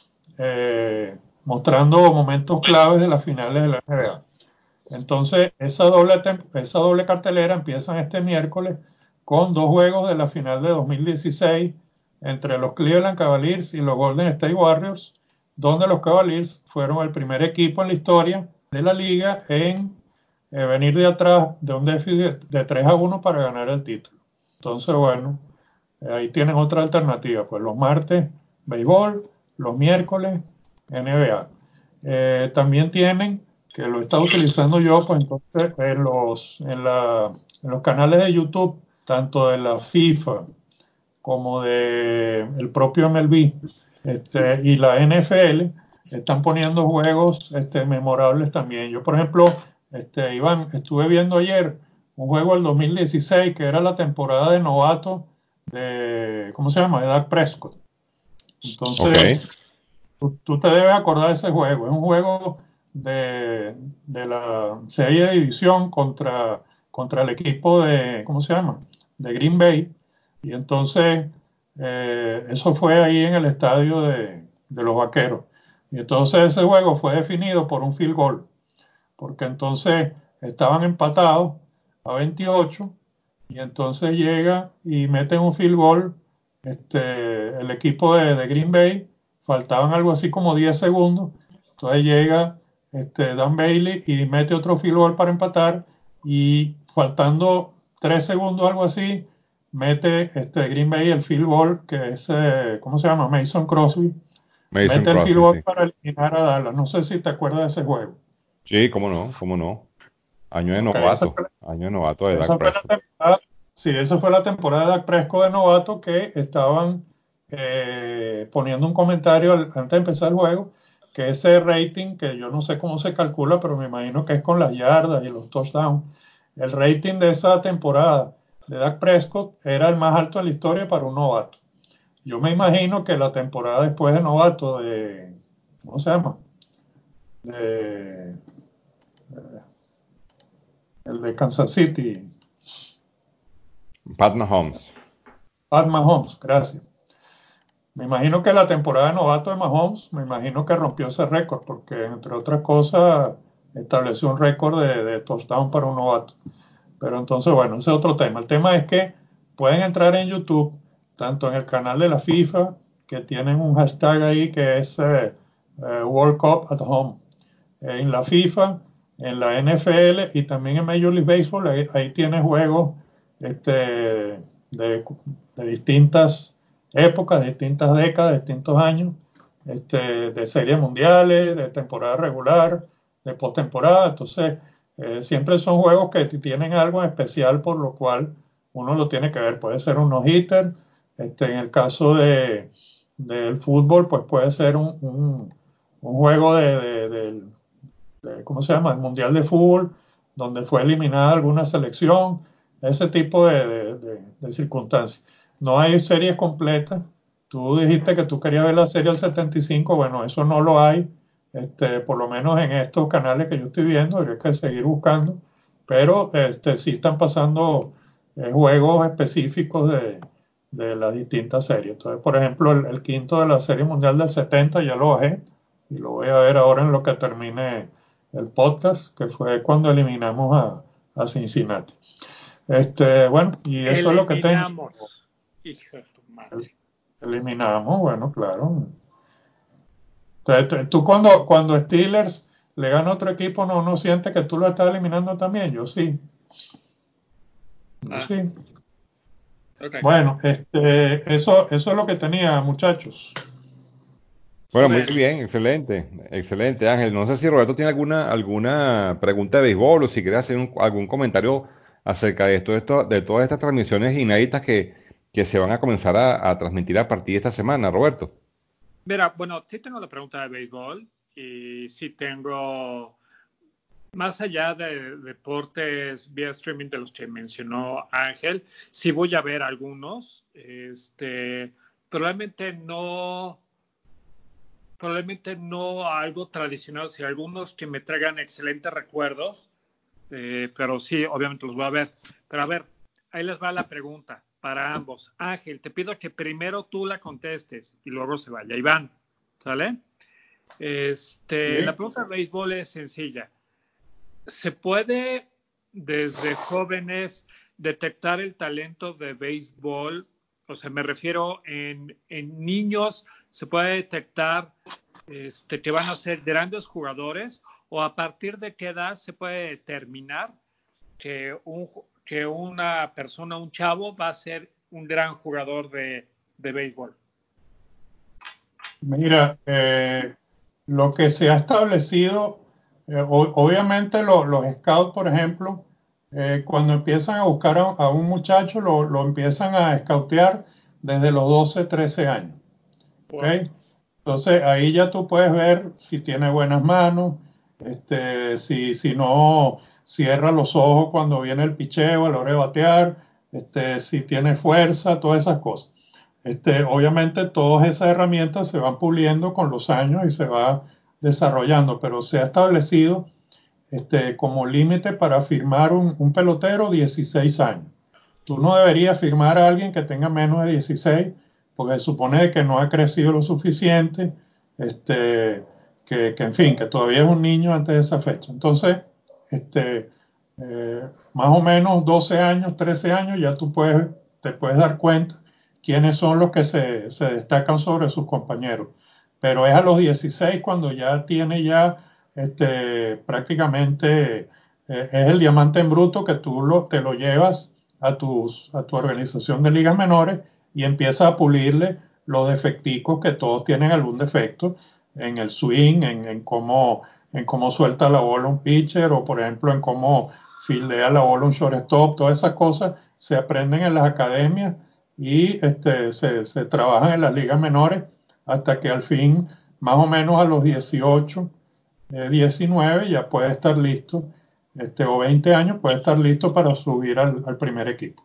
[SPEAKER 3] eh, mostrando momentos claves de las finales de la N B A. Entonces, esa doble, esa doble cartelera empieza este miércoles con dos juegos de la final de dos mil dieciséis entre los Cleveland Cavaliers y los Golden State Warriors, donde los Cavaliers fueron el primer equipo en la historia de la liga en eh, venir de atrás de un déficit de tres a uno para ganar el título. Entonces, bueno, ahí tienen otra alternativa, pues los martes, béisbol, los miércoles, N B A. Eh, también tienen, que lo he estado utilizando yo, pues entonces en los, en, la, en los canales de YouTube, tanto de la FIFA como de el propio M L B este, y la N F L, están poniendo juegos este, memorables también. Yo, por ejemplo, este, Iván, estuve viendo ayer un juego del dos mil dieciséis que era la temporada de novato de, ¿cómo se llama? De Dak Prescott. Entonces,
[SPEAKER 1] Ok.
[SPEAKER 3] tú, tú te debes acordar de ese juego. Es un juego de, de la serie de división contra, contra el equipo de, ¿cómo se llama? De Green Bay. Y entonces, eh, eso fue ahí en el estadio de, de los Vaqueros. Y entonces ese juego fue definido por un field goal, porque entonces estaban empatados a veintiocho y entonces llega y meten un field goal este, el equipo de, de Green Bay, faltaban algo así como diez segundos, entonces llega este, Dan Bailey y mete otro field goal para empatar y faltando tres segundos, algo así, mete este, Green Bay el field goal que es, eh, ¿cómo se llama? Mason Crosby,
[SPEAKER 1] Mason
[SPEAKER 3] mete el field
[SPEAKER 1] Crosby,
[SPEAKER 3] goal
[SPEAKER 1] sí.
[SPEAKER 3] para eliminar a Dallas. No sé si te acuerdas de ese juego.
[SPEAKER 1] Sí, cómo no, cómo no. Año de
[SPEAKER 3] Ok, esa
[SPEAKER 1] novato,
[SPEAKER 3] fue,
[SPEAKER 1] año de novato de Dak
[SPEAKER 3] esa fue la
[SPEAKER 1] Prescott.
[SPEAKER 3] temporada, sí, esa fue la temporada de Dak Prescott de novato que estaban eh, poniendo un comentario al- antes de empezar el juego, que ese rating, que yo no sé cómo se calcula, pero me imagino que es con las yardas y los touchdowns, el rating de esa temporada de Dak Prescott era el más alto de la historia para un novato. Yo me imagino que la temporada después de novato de, ¿cómo se llama? De, el de Kansas City,
[SPEAKER 1] Pat Mahomes.
[SPEAKER 3] Pat Mahomes, gracias. Me imagino que la temporada de novato de Mahomes, me imagino que rompió ese récord, porque entre otras cosas estableció un récord de, de touchdown para un novato. Pero entonces, bueno, ese es otro tema. El tema es que pueden entrar en YouTube, tanto en el canal de la FIFA, que tienen un hashtag ahí que es eh, eh, World Cup at Home, en la FIFA, en la N F L y también en Major League Baseball. Ahí, ahí tienes juegos este, de, de distintas épocas, de distintas décadas, de distintos años, este, de series mundiales, de temporada regular, de postemporada. Entonces, eh, siempre son juegos que tienen algo en especial por lo cual uno lo tiene que ver. Puede ser un no-hitter, este, en el caso de, del fútbol, pues puede ser un, un, un juego de, de, de, de, ¿cómo se llama? El Mundial de Fútbol, donde fue eliminada alguna selección, ese tipo de, de, de, de circunstancias. No hay series completas. Tú dijiste que tú querías ver la serie del setenta y cinco, bueno, eso no lo hay, este, por lo menos en estos canales que yo estoy viendo, habría que seguir buscando, pero este, sí están pasando eh, juegos específicos de, de las distintas series. Entonces, por ejemplo, el, el quinto de la Serie Mundial del setenta ya lo bajé y lo voy a ver ahora en lo que termine el podcast, que fue cuando eliminamos a, a Cincinnati. Este, bueno, y eso es lo que tengo.
[SPEAKER 2] Eliminamos. Hija de tu madre.
[SPEAKER 3] Eliminamos, bueno, claro. Entonces, tú cuando, cuando Steelers le gana a otro equipo, no, no sientes que tú lo estás eliminando también. Yo sí, yo
[SPEAKER 2] Ah,
[SPEAKER 3] sí.
[SPEAKER 2] ok.
[SPEAKER 3] Bueno, este, eso, eso es lo que tenía, muchachos.
[SPEAKER 1] Bueno, muy
[SPEAKER 2] Bueno,
[SPEAKER 1] bien, excelente, excelente, Ángel. No sé si Roberto tiene alguna, alguna pregunta de béisbol o si quiere hacer un- algún comentario acerca de esto, esto, de todas estas transmisiones inéditas que, que se van a comenzar a, a transmitir a partir de esta semana, Roberto.
[SPEAKER 2] mira, bueno, sí tengo la pregunta de béisbol y sí tengo, más allá de deportes vía streaming de los que mencionó Ángel, sí voy a ver algunos, este, probablemente no, probablemente no algo tradicional, sino algunos que me traigan excelentes recuerdos, eh, pero sí, obviamente los voy a ver. Pero a ver, ahí les va la pregunta para ambos. Ángel, te pido que primero tú la contestes y luego se vaya Iván, ¿sale? Este, la
[SPEAKER 3] Sí.
[SPEAKER 2] pregunta de béisbol es sencilla. ¿Se puede desde jóvenes detectar el talento de béisbol? O sea, me refiero en, en niños, ¿se puede detectar este, que van a ser grandes jugadores o a partir de qué edad se puede determinar que, un, que una persona, un chavo, va a ser un gran jugador de, de béisbol?
[SPEAKER 3] Mira, eh, lo que se ha establecido, eh, o- obviamente lo- los scouts, por ejemplo, eh, cuando empiezan a buscar a, a un muchacho, lo, lo empiezan a scoutear desde los doce, trece años. ¿Ok?
[SPEAKER 2] Wow.
[SPEAKER 3] Entonces ahí ya tú puedes ver si tiene buenas manos, este, si, si no cierra los ojos cuando viene el picheo a la hora de batear, este, si tiene fuerza, todas esas cosas. Este, obviamente todas esas herramientas se van puliendo con los años y se va desarrollando, pero se ha establecido este, como límite para firmar un, un pelotero dieciséis años. Tú no deberías firmar a alguien que tenga menos de dieciséis, porque se supone que no ha crecido lo suficiente, este, que, que, en fin, que todavía es un niño antes de esa fecha. Entonces, este, eh, más o menos doce años, trece años, ya tú puedes, te puedes dar cuenta quiénes son los que se, se destacan sobre sus compañeros. Pero es a los dieciséis cuando ya tiene ya este, prácticamente, eh, es el diamante en bruto que tú lo, te lo llevas a, tus, a tu organización de ligas menores y empiezas a pulirle los defecticos que todos tienen algún defecto en el swing, en, en, cómo, en cómo suelta la bola un pitcher o por ejemplo en cómo fildea la bola un shortstop. Todas esas cosas se aprenden en las academias y este, se, se trabajan en las ligas menores hasta que al fin, más o menos a los dieciocho, eh, diecinueve, ya puede estar listo, este, o veinte años, puede estar listo para subir al, al primer equipo.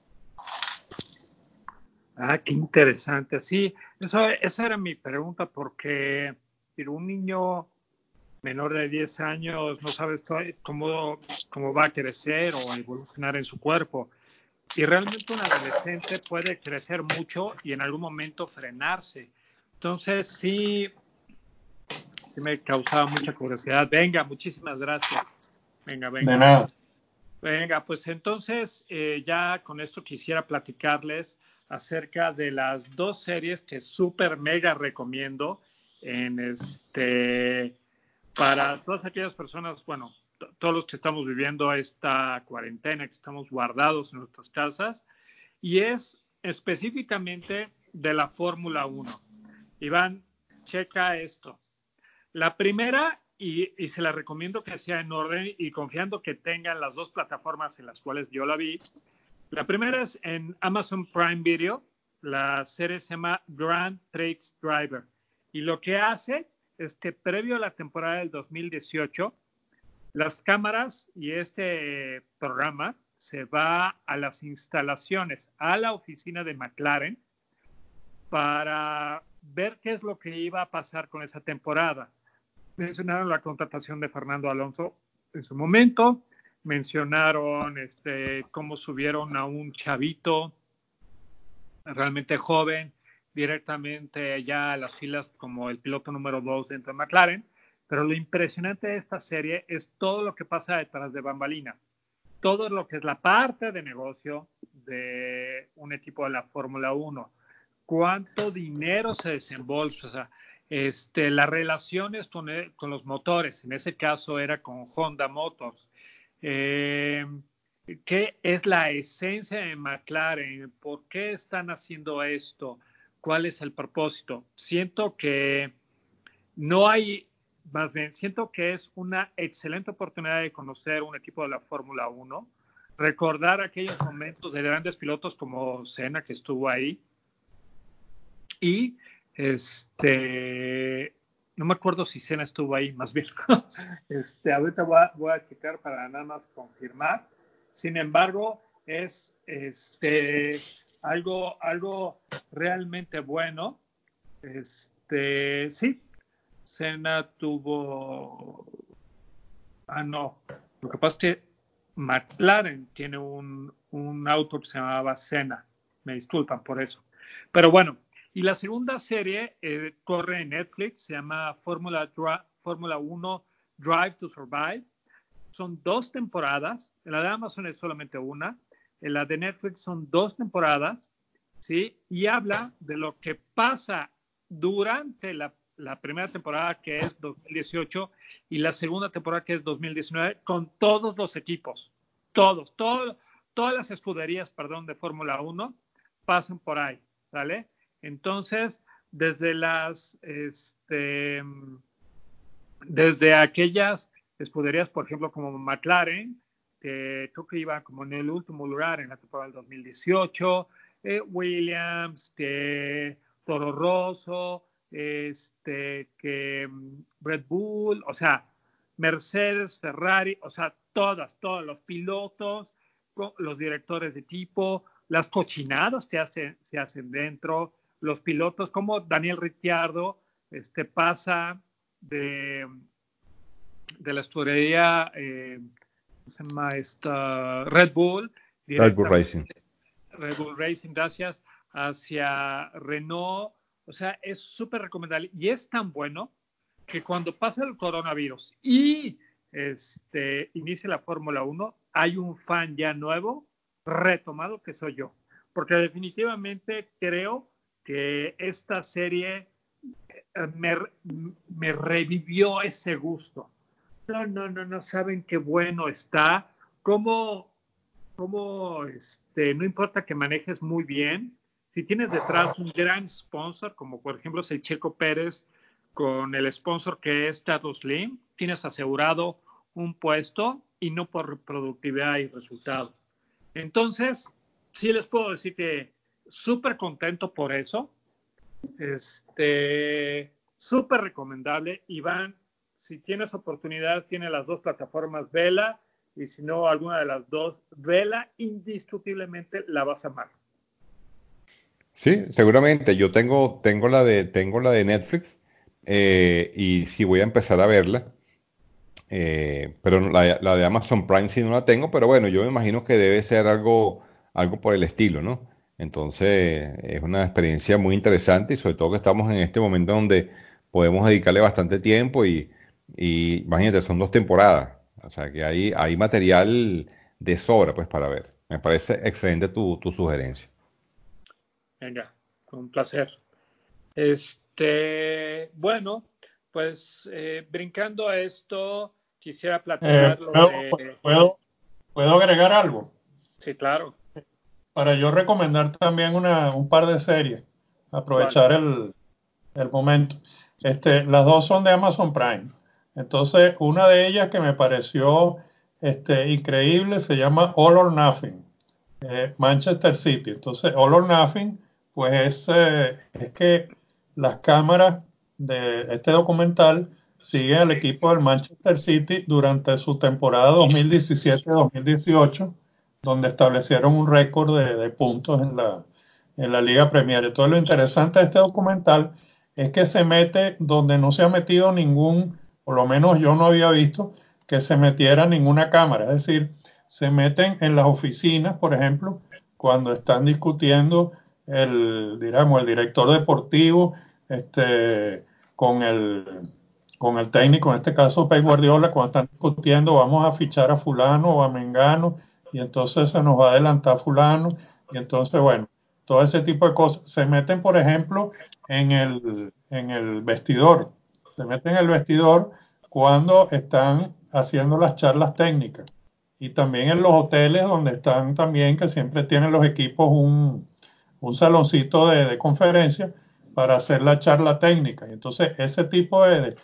[SPEAKER 2] Ah, qué interesante. Sí, eso, esa era mi pregunta, porque un niño menor de diez años no sabe cómo, cómo va a crecer o evolucionar en su cuerpo. Y realmente un adolescente puede crecer mucho y en algún momento frenarse. Entonces, sí, sí me causaba mucha curiosidad. Venga, muchísimas gracias. Venga, venga.
[SPEAKER 3] De nada.
[SPEAKER 2] Venga, pues entonces eh, ya con esto quisiera platicarles acerca de las dos series que súper mega recomiendo en este, para todas aquellas personas, bueno, t- todos los que estamos viviendo esta cuarentena, que estamos guardados en nuestras casas, y es específicamente de la Fórmula uno. Iván, checa esto. La primera, y, y se la recomiendo que sea en orden y confiando que tengan las dos plataformas en las cuales yo la vi. La primera es en Amazon Prime Video. La serie se llama Grand Prix Driver. Y lo que hace es que previo a la temporada del dos mil dieciocho, las cámaras y este programa se va a las instalaciones, a la oficina de McLaren, para ver qué es lo que iba a pasar con esa temporada. Mencionaron la contratación de Fernando Alonso en su momento, mencionaron este, cómo subieron a un chavito realmente joven directamente ya a las filas como el piloto número dos dentro de McLaren, pero lo impresionante de esta serie es todo lo que pasa detrás de bambalinas, todo lo que es la parte de negocio de un equipo de la Fórmula uno, cuánto dinero se desembolsa, o sea, este, las relaciones con, el, con los motores, en ese caso era con Honda Motors, eh, qué es la esencia de McLaren, por qué están haciendo esto, cuál es el propósito. Siento que no hay, más bien, siento que es una excelente oportunidad de conocer un equipo de la Fórmula uno, recordar aquellos momentos de grandes pilotos como Senna, que estuvo ahí, y este, no me acuerdo si Senna estuvo ahí, más bien. este, ahorita voy a, voy a checar para nada más confirmar. Sin embargo, es este, algo, algo realmente bueno. Este, sí, Senna tuvo... Ah, no. Lo que pasa es que McLaren tiene un, un auto que se llamaba Senna. Me disculpan por eso. Pero bueno, y la segunda serie eh, corre en Netflix, se llama Fórmula Fórmula uno Drive to Survive. Son dos temporadas. En la de Amazon es solamente una. En la de Netflix son dos temporadas, ¿sí? Y habla de lo que pasa durante la la primera temporada que es dos mil dieciocho y la segunda temporada que es dos mil diecinueve con todos los equipos, todos, todo, todas las escuderías, perdón, de Fórmula uno pasan por ahí, ¿sale? Entonces, desde las, este, desde aquellas escuderías, por ejemplo, como McLaren, que creo que iba como en el último lugar en la temporada del dos mil dieciocho, eh, Williams, que Toro Rosso, este, que Red Bull, o sea, Mercedes, Ferrari, o sea, todas, todos los pilotos, los directores de equipo, las cochinadas que hace, se hacen dentro, los pilotos, como Daniel Ricciardo este, pasa de, de la escudería eh, ¿cómo se llama esta? Red Bull,
[SPEAKER 1] Red Bull Racing.
[SPEAKER 2] Red Bull Racing, gracias, hacia Renault. O sea, es súper recomendable y es tan bueno que cuando pasa el coronavirus y este, inicia la Fórmula uno, hay un fan ya nuevo, retomado, que soy yo. Porque definitivamente creo que esta serie me, me revivió ese gusto. No, no, no, no saben qué bueno está. Cómo, cómo este, no importa que manejes muy bien, si tienes detrás un gran sponsor, como por ejemplo es el Checo Pérez, con el sponsor que es Carlos Slim, tienes asegurado un puesto y no por productividad y resultados. Entonces, sí les puedo decir que súper contento por eso. Este, súper recomendable. Iván, si tienes oportunidad, tiene las dos plataformas, vela, y si no, alguna de las dos, vela, indiscutiblemente la vas a amar.
[SPEAKER 1] Sí, seguramente. Yo tengo, tengo la de, tengo la de Netflix eh, y sí voy a empezar a verla. Eh, pero no- la, la de Amazon Prime sí no la tengo, pero bueno, yo me imagino que debe ser algo, algo por el estilo, ¿no? Entonces es una experiencia muy interesante y sobre todo que estamos en este momento donde podemos dedicarle bastante tiempo y, y imagínate, son dos temporadas, o sea que hay, hay material de sobra pues para ver. Me parece excelente tu, tu sugerencia.
[SPEAKER 2] Venga, con un placer. Este, bueno, pues eh, brincando a esto, quisiera
[SPEAKER 3] Eh,
[SPEAKER 2] platicar lo
[SPEAKER 3] ¿puedo,
[SPEAKER 2] de...
[SPEAKER 3] puedo, ¿puedo agregar algo?
[SPEAKER 2] Sí, claro.
[SPEAKER 3] Para yo recomendar también una, un par de series,
[SPEAKER 2] ¿Cuál?
[SPEAKER 3] aprovechar el, el momento. Este, las dos son de Amazon Prime. Entonces, una de ellas que me pareció este, increíble se llama All or Nothing, eh, Manchester City. Entonces, All or Nothing, pues es, eh, es que las cámaras de este documental siguen al equipo del Manchester City durante su temporada dos mil diecisiete dos mil dieciocho, donde establecieron un récord de, de puntos en la, en la Liga Premier. Entonces, lo interesante de este documental es que se mete donde no se ha metido ningún, por lo menos yo no había visto que se metiera ninguna cámara. Es decir, se meten en las oficinas, por ejemplo, cuando están discutiendo el, digamos, el director deportivo este, con el, con el técnico, en este caso Pep Guardiola, cuando están discutiendo vamos a fichar a fulano o a mengano y entonces se nos va a adelantar fulano y entonces, bueno, todo ese tipo de cosas. Se meten, por ejemplo, en el, en el vestidor, se meten en el vestidor cuando están haciendo las charlas técnicas y también en los hoteles donde están también, que siempre tienen los equipos un, un saloncito de, de conferencia para hacer la charla técnica. Y entonces ese tipo de,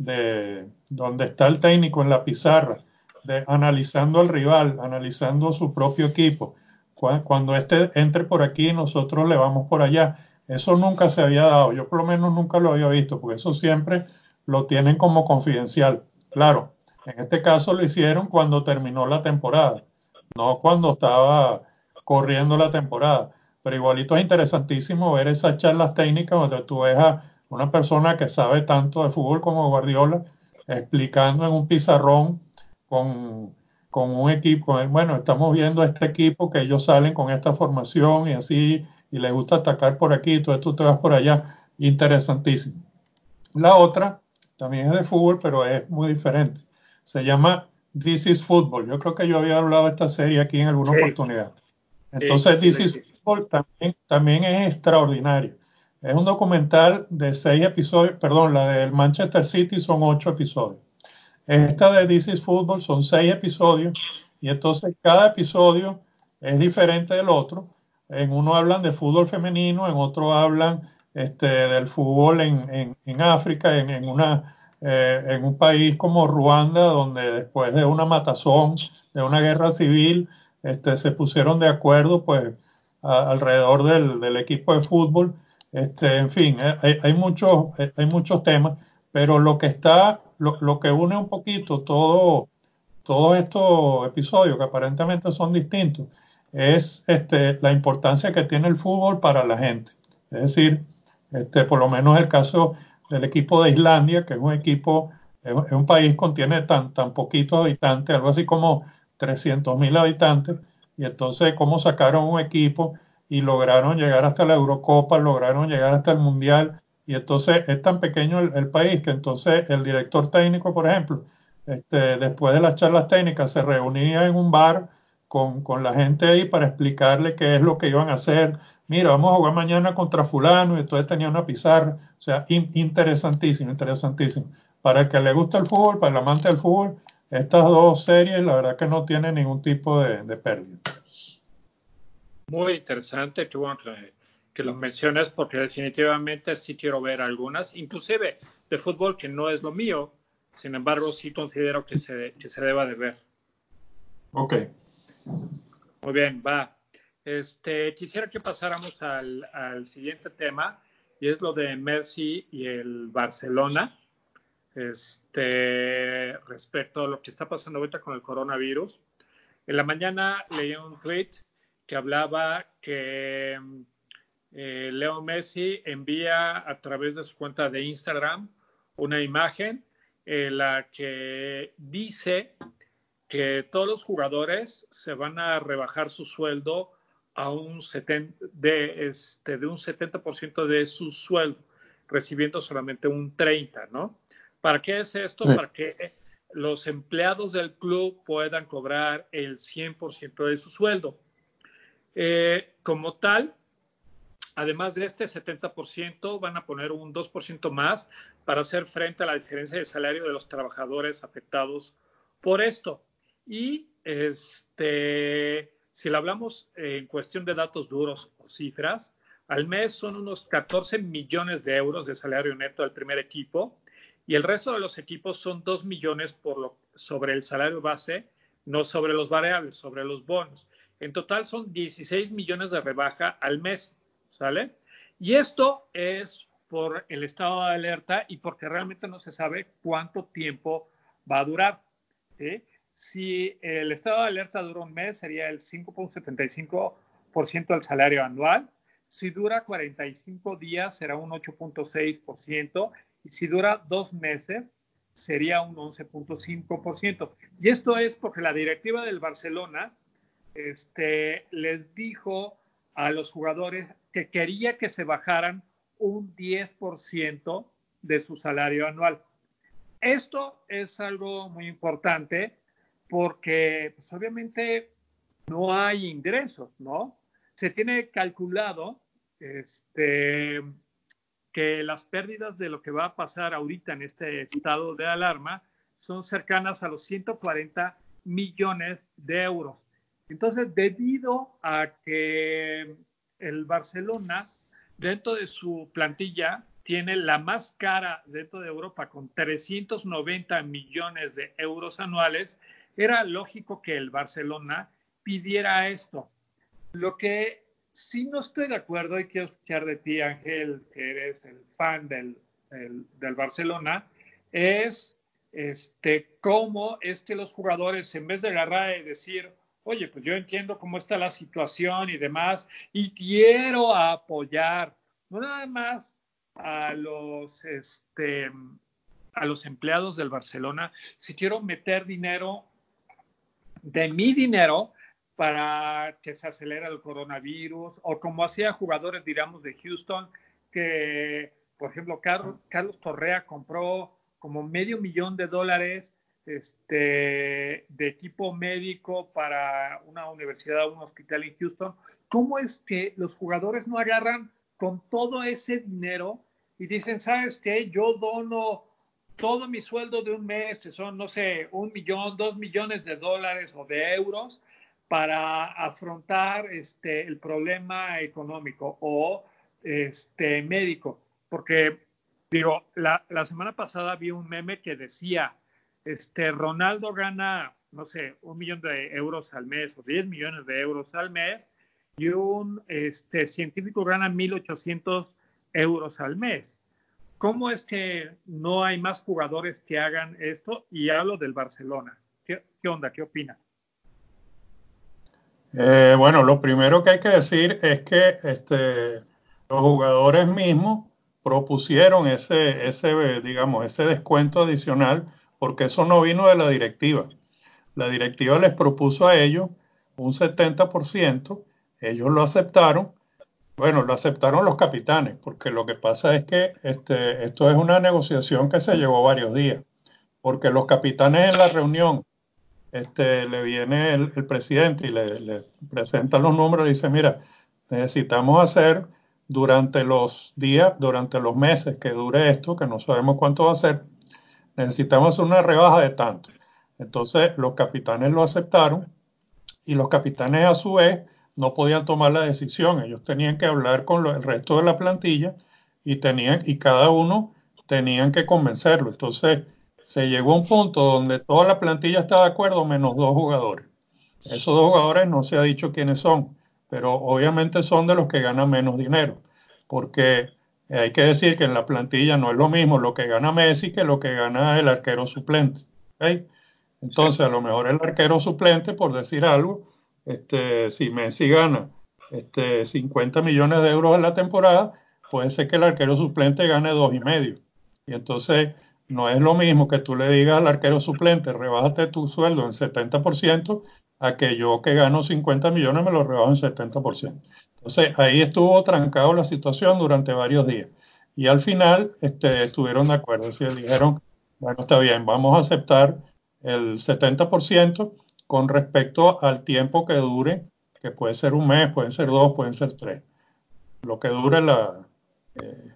[SPEAKER 3] de, donde está el técnico en la pizarra, de, analizando al rival, analizando su propio equipo. Cuando este entre por aquí, nosotros le vamos por allá. Eso nunca se había dado. Yo por lo menos nunca lo había visto, porque eso siempre lo tienen como confidencial. Claro, en este caso lo hicieron cuando terminó la temporada, no cuando estaba corriendo la temporada. Pero igualito es interesantísimo ver esas charlas técnicas donde tú ves a una persona que sabe tanto de fútbol como Guardiola explicando en un pizarrón con, con un equipo, con el, bueno, estamos viendo este equipo que ellos salen con esta formación y así, y les gusta atacar por aquí, entonces tú te vas por allá. Interesantísimo. La otra también es de fútbol, pero es muy diferente. Se llama This is Football. Yo creo que yo había hablado de esta serie aquí en alguna
[SPEAKER 2] Sí,
[SPEAKER 3] oportunidad.
[SPEAKER 2] sí,
[SPEAKER 3] Entonces,
[SPEAKER 2] sí,
[SPEAKER 3] This
[SPEAKER 2] lo
[SPEAKER 3] is
[SPEAKER 2] hice.
[SPEAKER 3] Football también, también es extraordinario. Es un documental de seis episodios, perdón, la del Manchester City son ocho episodios. Esta de This is Football son seis episodios y entonces cada episodio es diferente del otro. En uno hablan de fútbol femenino, en otro hablan este, del fútbol en, en, en África, en, en, una, eh, en un país como Ruanda, donde después de una matazón, de una guerra civil, este, se pusieron de acuerdo pues, a, alrededor del, del, equipo de fútbol. Este, en fin, hay, hay, muchos, hay muchos temas, pero lo que está, lo, lo que une un poquito todo, todos estos episodios que aparentemente son distintos es este, la importancia que tiene el fútbol para la gente. Es decir, este, por lo menos el caso del equipo de Islandia, que es un equipo, es, es un país que contiene tan, tan poquitos habitantes, algo así como trescientos mil habitantes, y entonces cómo sacaron un equipo y lograron llegar hasta la Eurocopa, lograron llegar hasta el Mundial, y entonces es tan pequeño el, el país que entonces el director técnico, por ejemplo, este, después de las charlas técnicas se reunía en un bar con, con la gente ahí para explicarle qué es lo que iban a hacer. Mira, vamos a jugar mañana contra fulano, y entonces tenía una pizarra. O sea, in, interesantísimo, interesantísimo. Para el que le gusta el fútbol, para el amante del fútbol, estas dos series la verdad que no tienen ningún tipo de, de pérdida.
[SPEAKER 2] Muy interesante, qué bueno que, que lo mencionas, porque definitivamente sí quiero ver algunas, inclusive de fútbol, que no es lo mío, sin embargo sí considero que se, que se deba de ver.
[SPEAKER 3] Ok.
[SPEAKER 2] Muy bien, va. Este, quisiera que pasáramos al, al siguiente tema, y es lo de Messi y el Barcelona, este, respecto a lo que está pasando ahorita con el coronavirus. En la mañana leí un tweet que hablaba que eh, Leo Messi envía a través de su cuenta de Instagram una imagen en la que dice que todos los jugadores se van a rebajar su sueldo a un setenta, de, este, de un setenta por ciento de su sueldo, recibiendo solamente un treinta por ciento, ¿no? ¿Para qué es esto?
[SPEAKER 3] Sí.
[SPEAKER 2] Para que los empleados del club puedan cobrar el cien por ciento de su sueldo. Eh, como tal, además de este setenta por ciento, van a poner un dos por ciento más para hacer frente a la diferencia de salario de los trabajadores afectados por esto. Y este, si lo hablamos en cuestión de datos duros o cifras, al mes son unos catorce millones de euros de salario neto del primer equipo, y el resto de los equipos son dos millones por lo, sobre el salario base, no sobre los variables, sobre los bonos. En total son dieciséis millones de rebaja al mes, ¿sale? Y esto es por el estado de alerta y porque realmente no se sabe cuánto tiempo va a durar, ¿sí? Si el estado de alerta dura un mes, sería el cinco punto setenta y cinco por ciento del salario anual. Si dura cuarenta y cinco días, será un ocho punto seis por ciento. Y si dura dos meses, sería un once punto cinco por ciento. Y esto es porque la directiva del Barcelona este, les dijo a los jugadores que quería que se bajaran un diez por ciento de su salario anual. Esto es algo muy importante porque pues, obviamente no hay ingresos, ¿no? Se tiene calculado este, que las pérdidas de lo que va a pasar ahorita en este estado de alarma son cercanas a los ciento cuarenta millones de euros. Entonces, debido a que el Barcelona, dentro de su plantilla, tiene la más cara dentro de Europa, con trescientos noventa millones de euros anuales, era lógico que el Barcelona pidiera esto. Lo que sí no estoy de acuerdo, y quiero escuchar de ti, Ángel, que eres el fan del, el, del Barcelona, es este, cómo es que los jugadores, en vez de agarrar y decir, oye, pues yo entiendo cómo está la situación y demás, y quiero apoyar, no nada más a los, este, a los empleados del Barcelona, si quiero meter dinero de mi dinero para que se acelere el coronavirus, o como hacía jugadores, digamos, de Houston, que, por ejemplo, Carlos, Carlos Correa compró como medio millón de dólares este, de equipo médico para una universidad, un hospital en Houston. ¿Cómo es que los jugadores no agarran con todo ese dinero y dicen, ¿sabes qué? Yo dono todo mi sueldo de un mes, que son, no sé, un millón, dos millones de dólares o de euros, para afrontar este, el problema económico o este, médico. Porque, digo, la, la semana pasada vi un meme que decía, este, Ronaldo gana, no sé, un millón de euros al mes o diez millones de euros al mes, y un este, científico gana mil ochocientos euros al mes. ¿Cómo es que no hay más jugadores que hagan esto? Y hablo del Barcelona. ¿Qué, qué onda? ¿Qué opinas?
[SPEAKER 3] Eh, bueno, lo primero que hay que decir es que este, los jugadores mismos propusieron ese, ese, digamos, ese descuento adicional porque eso no vino de la directiva. La directiva les propuso a ellos un setenta por ciento, ellos lo aceptaron. Bueno, lo aceptaron los capitanes, porque lo que pasa es que este, esto es una negociación que se llevó varios días, porque los capitanes en la reunión, este, le viene el, el presidente y le, le presenta los números y dice, mira, necesitamos hacer durante los días, durante los meses que dure esto, que no sabemos cuánto va a ser, necesitamos una rebaja de tanto. Entonces los capitanes lo aceptaron y los capitanes a su vez no podían tomar la decisión, ellos tenían que hablar con lo, el resto de la plantilla y, tenían, y cada uno tenían que convencerlo. Entonces se llegó a un punto donde toda la plantilla estaba de acuerdo menos dos jugadores. Esos dos jugadores no se ha dicho quiénes son, pero obviamente son de los que ganan menos dinero, porque hay que decir que en la plantilla no es lo mismo lo que gana Messi que lo que gana el arquero suplente. ¿Okay?
[SPEAKER 2] Sí.
[SPEAKER 3] Entonces, a lo mejor el arquero suplente, por decir algo, este, si Messi gana este, cincuenta millones de euros en la temporada, puede ser que el arquero suplente gane dos y medio. Y entonces, no es lo mismo que tú le digas al arquero suplente, rebájate tu sueldo en setenta por ciento, a que yo que gano cincuenta millones me lo rebajo en setenta por ciento. Entonces, ahí estuvo trancado la situación durante varios días. Y al final, este, estuvieron de acuerdo. Es decir, dijeron, bueno, está bien, vamos a aceptar el setenta por ciento con respecto al tiempo que dure, que puede ser un mes, pueden ser dos, pueden ser tres, lo que dure la, eh,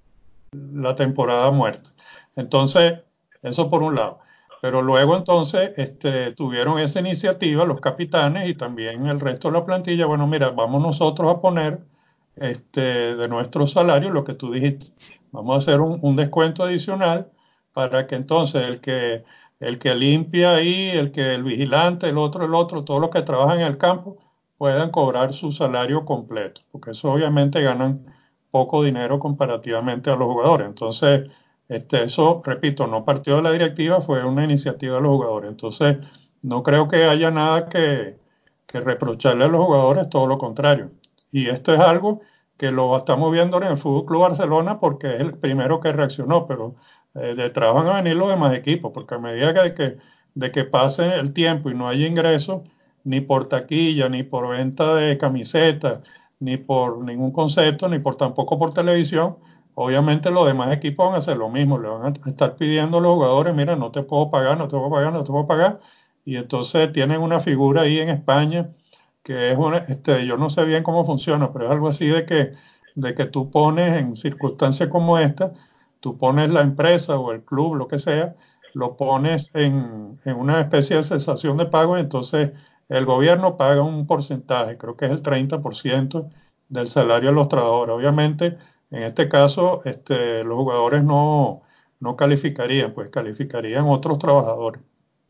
[SPEAKER 3] la temporada muerta. Entonces, eso por un lado. Pero luego entonces este, tuvieron esa iniciativa los capitanes y también el resto de la plantilla. Bueno, mira, vamos nosotros a poner este, de nuestro salario lo que tú dijiste. Vamos a hacer un, un descuento adicional para que entonces el que, el que limpia ahí, el que el vigilante, el otro, el otro, todos los que trabajan en el campo puedan cobrar su salario completo, porque eso obviamente ganan poco dinero comparativamente a los jugadores. Entonces, este, eso, repito, no partió de la directiva, fue una iniciativa de los jugadores. Entonces, no creo que haya nada que, que reprocharle a los jugadores, todo lo contrario. Y esto es algo que lo estamos viendo en el Fútbol Club Barcelona porque es el primero que reaccionó, pero eh, detrás van a venir los demás equipos, porque a medida que, que, de que pase el tiempo y no haya ingresos, ni por taquilla, ni por venta de camisetas, ni por ningún concepto, ni por tampoco por televisión, obviamente los demás equipos van a hacer lo mismo, le van a estar pidiendo a los jugadores, mira, no te puedo pagar, no te puedo pagar, no te puedo pagar, y entonces tienen una figura ahí en España que es una, este, yo no sé bien cómo funciona, pero es algo así de que, de que tú pones en circunstancias como esta, tú pones la empresa o el club, lo que sea, lo pones en, en una especie de cesación de pago y entonces el gobierno paga un porcentaje, creo que es el treinta por ciento del salario de los trabajadores. Obviamente, en este caso, este, los jugadores no, no calificarían, pues calificarían otros trabajadores.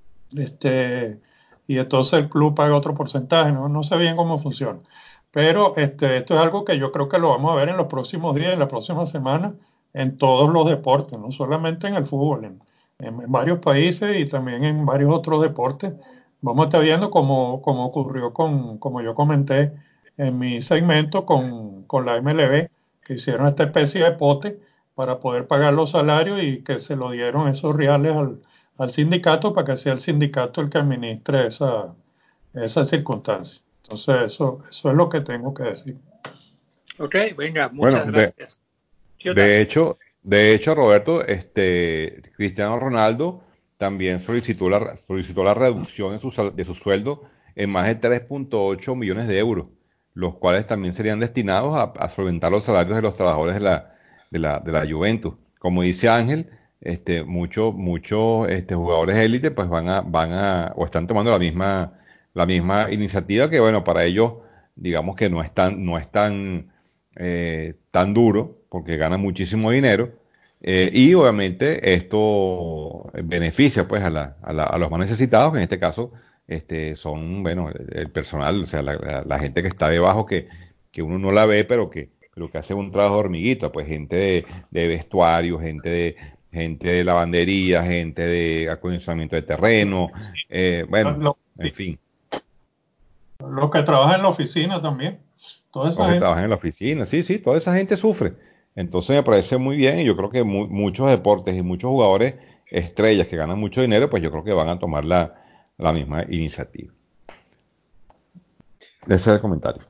[SPEAKER 3] Este, y entonces el club paga otro porcentaje, no, no sé bien cómo funciona. Pero este, esto es algo que yo creo que lo vamos a ver en los próximos días, en la próxima semana, en todos los deportes, no solamente en el fútbol, en, en- en varios países y también en varios otros deportes. Vamos a estar viendo cómo, cómo ocurrió con, como yo comenté en mi segmento con, con la M L B, que hicieron esta especie de pote para poder pagar los salarios y que se lo dieron esos reales al al sindicato para que sea el sindicato el que administre esa, esa circunstancia. Entonces, eso, eso es lo que tengo que decir.
[SPEAKER 2] Ok, venga,
[SPEAKER 1] Bueno,
[SPEAKER 2] muchas
[SPEAKER 1] de,
[SPEAKER 2] gracias. ¿Qué onda?
[SPEAKER 1] de hecho, de hecho, Roberto, este, Cristiano Ronaldo también solicitó la, solicitó la reducción de su, sal- de su sueldo en más de tres punto ocho millones de euros. los cuales también serían destinados a, a solventar los salarios de los trabajadores de la, de la, de la Juventus. Como dice Ángel, este, muchos muchos este, jugadores élite pues van a, van a, o están tomando la misma, la misma iniciativa que, bueno, para ellos, digamos que no es tan, no es tan, eh, tan duro, porque ganan muchísimo dinero, eh, y obviamente esto beneficia pues a, la, a, la, a los más necesitados, que en este caso este, son, bueno, el, el personal, o sea, la, la, la gente que está debajo, que, que uno no la ve, pero que, pero que hace un trabajo de hormiguita, pues gente de, de vestuario, gente de, gente de lavandería, gente de acondicionamiento de terreno, eh, bueno,
[SPEAKER 3] Lo,
[SPEAKER 1] en fin,
[SPEAKER 3] lo que trabaja en la oficina también. Toda
[SPEAKER 1] los
[SPEAKER 3] esa
[SPEAKER 1] que
[SPEAKER 3] gente.
[SPEAKER 1] trabajan en la oficina, sí, sí, toda esa gente sufre. Entonces me parece muy bien y yo creo que mu- muchos deportes y muchos jugadores estrellas que ganan mucho dinero, pues yo creo que van a tomar la, la misma iniciativa. Ese es el comentario.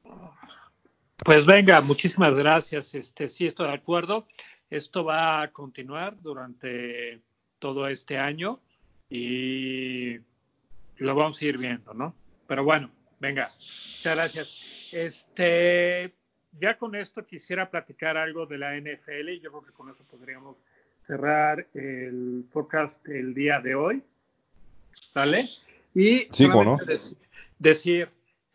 [SPEAKER 2] Pues venga, muchísimas gracias. Este, sí, estoy de acuerdo. Esto va a continuar durante todo este año y lo vamos a ir viendo, ¿no? Pero bueno, venga, muchas gracias. Este, ya con esto quisiera platicar algo de la N F L y yo creo que con eso podríamos cerrar el podcast el día de hoy, ¿vale? Y
[SPEAKER 1] Sí, ¿cómo no?
[SPEAKER 2] solamente dec- decir,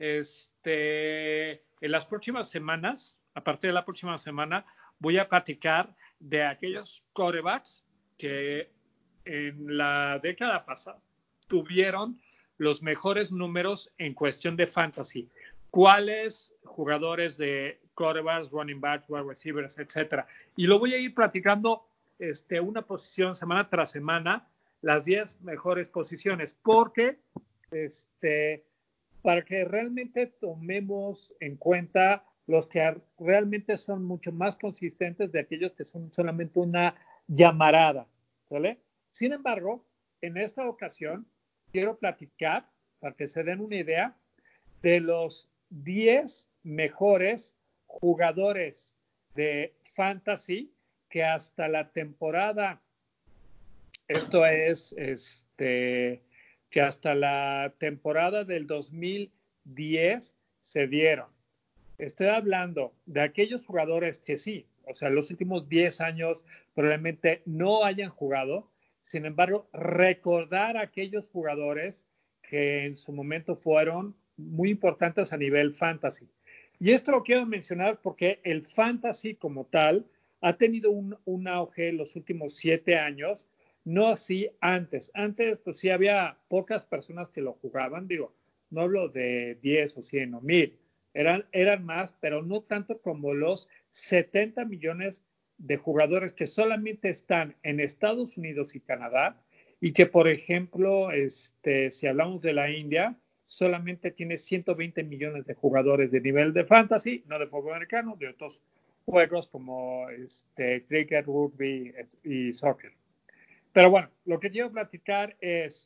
[SPEAKER 2] este, en las próximas semanas, a partir de la próxima semana, voy a platicar de aquellos quarterbacks que en la década pasada tuvieron los mejores números en cuestión de fantasy. ¿Cuáles jugadores de quarterbacks, running backs, wide receivers, etcétera? Y lo voy a ir platicando este, una posición semana tras semana, las diez mejores posiciones, porque este, para que realmente tomemos en cuenta los que realmente son mucho más consistentes de aquellos que son solamente una llamarada, ¿vale? Sin embargo, en esta ocasión quiero platicar, para que se den una idea, de los diez mejores jugadores de fantasy que hasta la temporada, esto es, este, que hasta la temporada del dos mil diez se dieron. Estoy hablando de aquellos jugadores que sí, o sea, los últimos diez años probablemente no hayan jugado. Sin embargo, recordar a aquellos jugadores que en su momento fueron muy importantes a nivel fantasy. Y esto lo quiero mencionar porque el fantasy como tal ha tenido un, un auge en los últimos siete años, no así antes. Antes, pues sí había pocas personas que lo jugaban, digo, no hablo de diez o cien o mil, eran, eran más, pero no tanto como los setenta millones de jugadores que solamente están en Estados Unidos y Canadá y que, por ejemplo, este, si hablamos de la India, solamente tiene ciento veinte millones de jugadores de nivel de fantasy, no de fútbol americano, de otros juegos como este, cricket, rugby y soccer. Pero bueno, lo que quiero platicar es,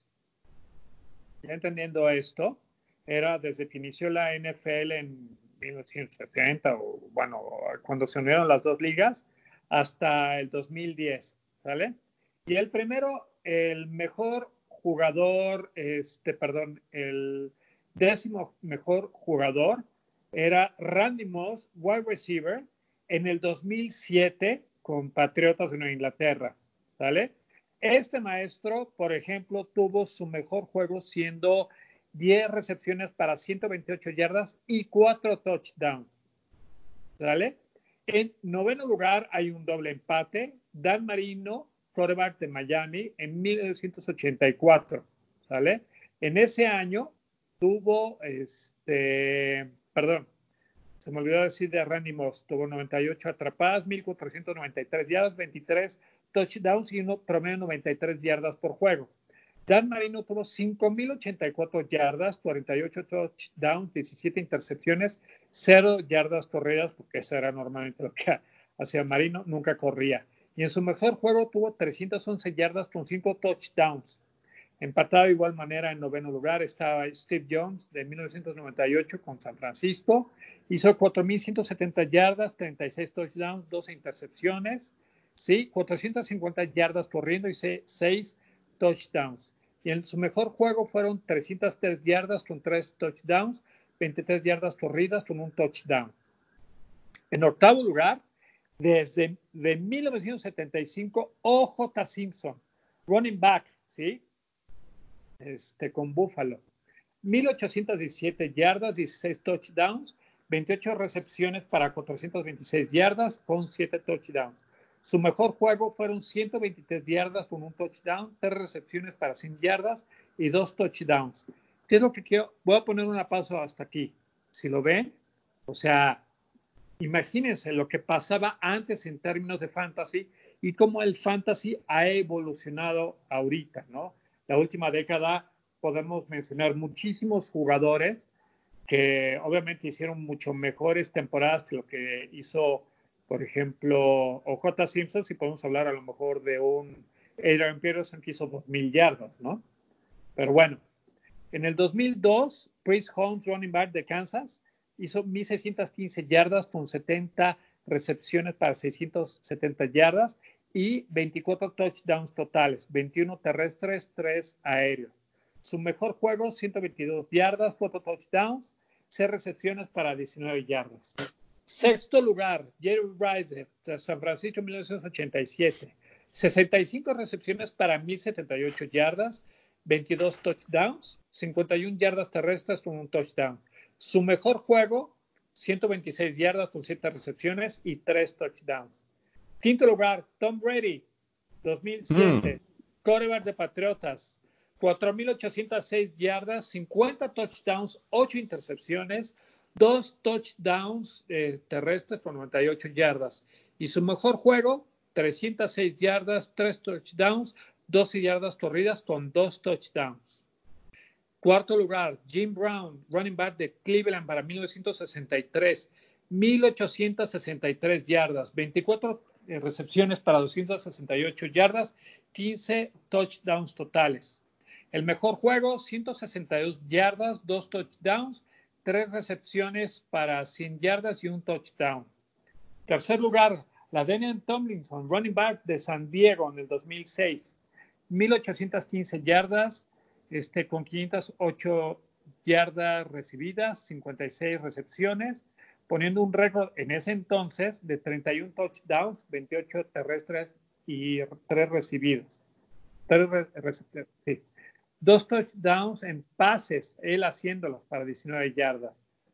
[SPEAKER 2] ya entendiendo esto, era desde que inició la N F L en mil novecientos setenta, o bueno, cuando se unieron las dos ligas, hasta el dos mil diez, ¿sale? Y el primero, el mejor jugador, este, perdón, el décimo mejor jugador era Randy Moss, wide receiver, en el dos mil siete con Patriotas de Nueva Inglaterra, ¿sale? Este maestro, por ejemplo, tuvo su mejor juego siendo diez recepciones para ciento veintiocho yardas y cuatro touchdowns. ¿Vale? En noveno lugar hay un doble empate. Dan Marino, quarterback de Miami, en mil novecientos ochenta y cuatro. ¿Vale? En ese año tuvo, este, perdón, se me olvidó decir de Randy Moss, tuvo noventa y ocho atrapadas, mil cuatrocientos noventa y tres yardas, veintitrés touchdowns y uno promedio noventa y tres yardas por juego. Dan Marino tuvo cinco mil ochenta y cuatro yardas, cuarenta y ocho touchdowns, diecisiete intercepciones, cero yardas corridas, porque eso era normalmente lo que hacía Marino, nunca corría. Y en su mejor juego tuvo trescientas once yardas con cinco touchdowns. Empatado de igual manera en noveno lugar estaba Steve Jones de mil novecientos noventa y ocho con San Francisco. Hizo cuatro mil ciento setenta yardas, treinta y seis touchdowns, doce intercepciones. Sí, cuatrocientas cincuenta yardas corriendo y seis touchdowns. Y en su mejor juego fueron trescientas tres yardas con tres touchdowns, veintitrés yardas corridas con un touchdown. En octavo lugar, desde de mil novecientos setenta y cinco, O J. Simpson, running back, ¿sí? Este, con Buffalo. mil ochocientas diecisiete yardas, dieciséis touchdowns, veintiocho recepciones para cuatrocientas veintiséis yardas con siete touchdowns. Su mejor juego fueron ciento veintitrés yardas con un touchdown, tres recepciones para cien yardas y dos touchdowns. ¿Qué es lo que quiero? Voy a poner una pausa hasta aquí. Si lo ven, o sea, imagínense lo que pasaba antes en términos de fantasy y cómo el fantasy ha evolucionado ahorita, ¿no? La última década podemos mencionar muchísimos jugadores que obviamente hicieron mucho mejores temporadas que lo que hizo, por ejemplo, O J. Simpson, si podemos hablar a lo mejor de un Adrian Peterson que hizo dos mil yardas, ¿no? Pero bueno, en el dos mil dos, Chris Holmes, running back de Kansas, hizo mil seiscientas quince yardas con setenta recepciones para seiscientas setenta yardas y veinticuatro touchdowns totales, veintiuno terrestres, tres aéreos. Su mejor juego, ciento veintidós yardas, cuatro touchdowns, seis recepciones para diecinueve yardas. Sexto lugar, Jerry Rice de San Francisco, mil novecientos ochenta y siete, sesenta y cinco recepciones para mil setenta y ocho yardas, veintidós touchdowns, cincuenta y una yardas terrestres con un touchdown. Su mejor juego, ciento veintiséis yardas con siete recepciones y tres touchdowns. Quinto lugar, Tom Brady, dos mil siete, mm. quarterback de Patriotas, cuatro mil ochocientas seis yardas, cincuenta touchdowns, ocho intercepciones, dos touchdowns eh, terrestres con noventa y ocho yardas. Y su mejor juego, trescientas seis yardas, tres touchdowns, doce yardas corridas con dos touchdowns. Cuarto lugar, Jim Brown, running back de Cleveland para mil novecientos sesenta y tres, mil ochocientas sesenta y tres yardas, veinticuatro eh, recepciones para doscientas sesenta y ocho yardas, quince touchdowns totales. El mejor juego, ciento sesenta y dos yardas, dos touchdowns, tres recepciones para cien yardas y un touchdown. Tercer lugar, la Daniel Tomlinson, running back de San Diego en el dos mil seis, mil ochocientas quince yardas, este, con quinientas ocho yardas recibidas, cincuenta y seis recepciones, poniendo un récord en ese entonces de treinta y uno touchdowns, veintiocho terrestres y tres recibidos. Tres recepciones, sí. Dos touchdowns en pases, él haciéndolos para diecinueve yardas.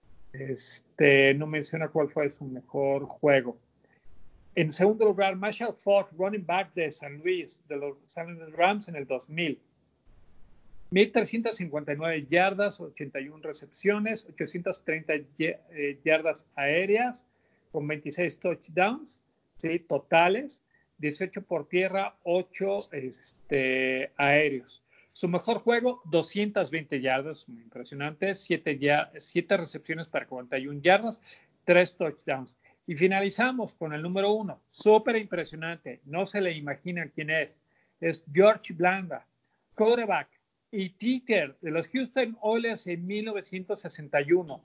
[SPEAKER 2] Este, no menciona cuál fue su mejor juego. En segundo lugar, Marshall Faulk, running back de San Luis, de los San Luis Rams en el dos mil. mil trescientas cincuenta y nueve yardas, ochenta y una recepciones, ochocientas treinta yardas aéreas, con veintiséis touchdowns, ¿sí? Totales, dieciocho por tierra, ocho este, aéreos. Su mejor juego, doscientas veinte yardas, muy impresionante, siete, ya, siete recepciones para cuarenta y una yardas, tres touchdowns. Y finalizamos con el número uno, súper impresionante, no se le imagina quién es, es George Blanda, quarterback y kicker de los Houston Oilers en mil novecientos sesenta y uno.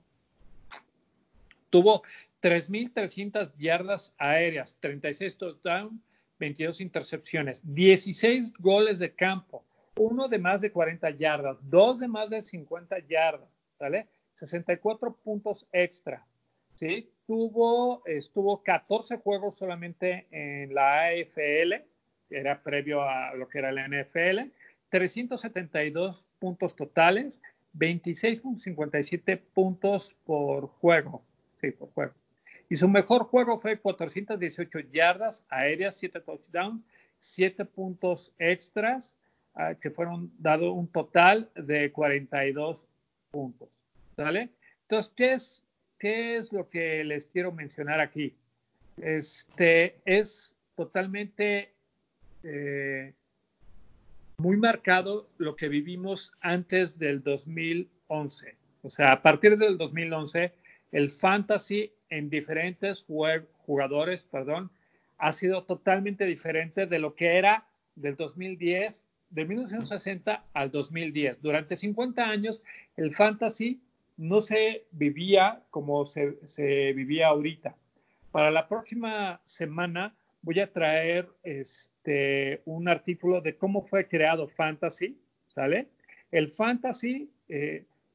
[SPEAKER 2] Tuvo tres mil trescientas yardas aéreas, treinta y seis touchdowns, veintidós intercepciones, dieciséis goles de campo, uno de más de cuarenta yardas, dos de más de cincuenta yardas, ¿sale? sesenta y cuatro puntos extra, ¿sí? Tuvo, estuvo catorce juegos solamente en la A F L, que era previo a lo que era la N F L, trescientos setenta y dos puntos totales, veintiséis punto cincuenta y siete puntos por juego, sí, por juego. Y su mejor juego fue cuatrocientas dieciocho yardas aéreas, siete touchdowns, siete puntos extras, uh, que fueron dado un total de cuarenta y dos puntos, ¿vale? Entonces, ¿qué es, qué es lo que les quiero mencionar aquí? Este es totalmente eh, muy marcado lo que vivimos antes del dos mil once. O sea, a partir del dos mil once, el fantasy en diferentes jugadores, perdón, ha sido totalmente diferente de lo que era del dos mil diez, de mil novecientos sesenta al dos mil diez. Durante cincuenta años, el fantasy no se vivía como se, se vivía ahorita. Para la próxima semana voy a traer este, un artículo de cómo fue creado Fantasy, ¿sale? El Fantasy eh,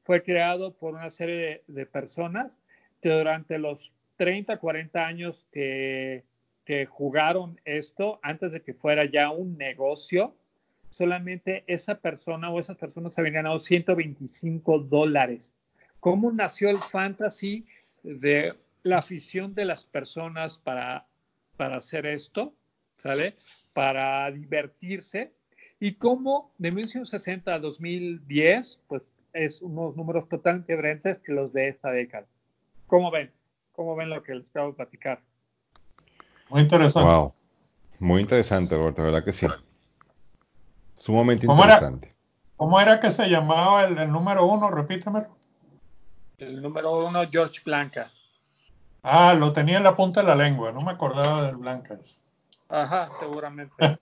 [SPEAKER 2] fue creado por una serie de, de personas que durante los treinta, cuarenta años que, que jugaron esto, antes de que fuera ya un negocio, solamente esa persona o esas personas habían ganado ciento veinticinco dólares. ¿Cómo nació el fantasy de la afición de las personas para, para hacer esto? ¿Sale? Para divertirse. Y cómo de mil novecientos sesenta a dos mil diez, pues es unos números totalmente diferentes que los de esta década. ¿Cómo ven? ¿Cómo ven lo que les acabo de platicar?
[SPEAKER 3] Muy interesante.
[SPEAKER 1] Wow, muy interesante, Roberto, la verdad que sí. Sumamente
[SPEAKER 3] ¿Cómo era,
[SPEAKER 1] interesante.
[SPEAKER 3] cómo era que se llamaba el, el número uno? Repítemelo.
[SPEAKER 2] El número uno, George Blanca.
[SPEAKER 3] Ah, lo tenía en la punta de la lengua, no me acordaba del Blanca.
[SPEAKER 2] Ajá, seguramente.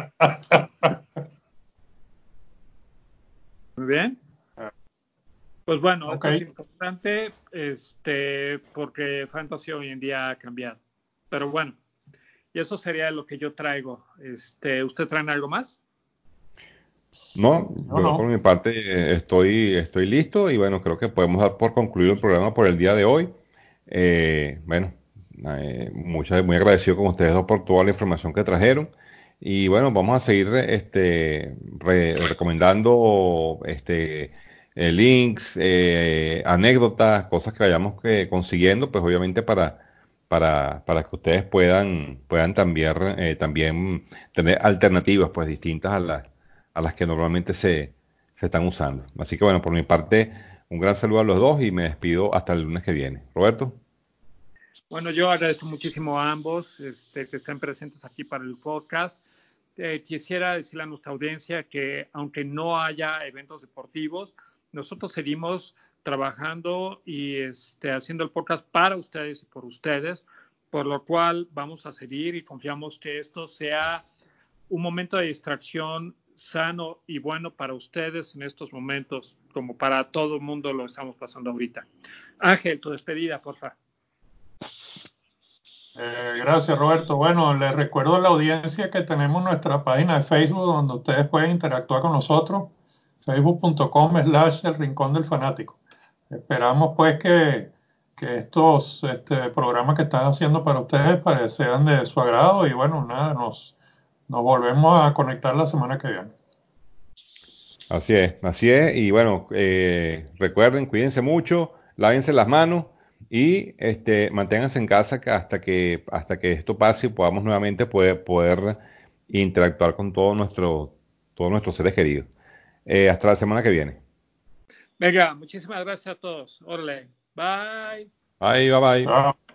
[SPEAKER 2] Muy bien. Pues bueno, esto es
[SPEAKER 3] Ok.
[SPEAKER 2] importante, este, porque Fantasy hoy en día ha cambiado. Pero bueno, y eso sería lo que yo traigo. Este, ¿usted trae algo más?
[SPEAKER 1] No,
[SPEAKER 3] No,
[SPEAKER 1] yo por
[SPEAKER 3] no.
[SPEAKER 1] mi parte eh, estoy, estoy listo y bueno, creo que podemos dar por concluido el programa por el día de hoy. Eh, bueno, eh, muchas, muy agradecido con ustedes dos por toda la información que trajeron. Y bueno, vamos a seguir este, re- recomendando este, eh, links, eh, anécdotas, cosas que vayamos que, consiguiendo, pues obviamente para, para, para que ustedes puedan, puedan también, eh, también tener alternativas pues distintas a las a las que normalmente se, se están usando. Así que bueno, por mi parte, un gran saludo a los dos y me despido hasta el lunes que viene. Roberto.
[SPEAKER 2] Bueno, yo agradezco muchísimo a ambos este, que estén presentes aquí para el podcast. Eh, quisiera decirle a nuestra audiencia que aunque no haya eventos deportivos, nosotros seguimos trabajando y este, haciendo el podcast para ustedes y por ustedes, por lo cual vamos a seguir y confiamos que esto sea un momento de distracción sano y bueno para ustedes en estos momentos, como para todo el mundo lo estamos pasando ahorita. Ángel, tu despedida, por favor.
[SPEAKER 3] Eh, gracias, Roberto. Bueno, les recuerdo a la audiencia que tenemos nuestra página de Facebook donde ustedes pueden interactuar con nosotros, facebook punto com slash el rincón del fanático. Esperamos pues que, que estos este, programas que están haciendo para ustedes pues, sean de su agrado y bueno, nada, nos, nos volvemos a conectar la semana que viene.
[SPEAKER 1] Así es, así es. Y bueno, eh, recuerden, cuídense mucho, lávense las manos y este, manténganse en casa que hasta que, hasta que esto pase y podamos nuevamente poder, poder interactuar con todo nuestro, todos nuestros seres queridos. Eh, hasta la semana que viene.
[SPEAKER 2] Venga, muchísimas gracias a todos. Órale, bye.
[SPEAKER 1] Bye, bye, bye.
[SPEAKER 3] Chao.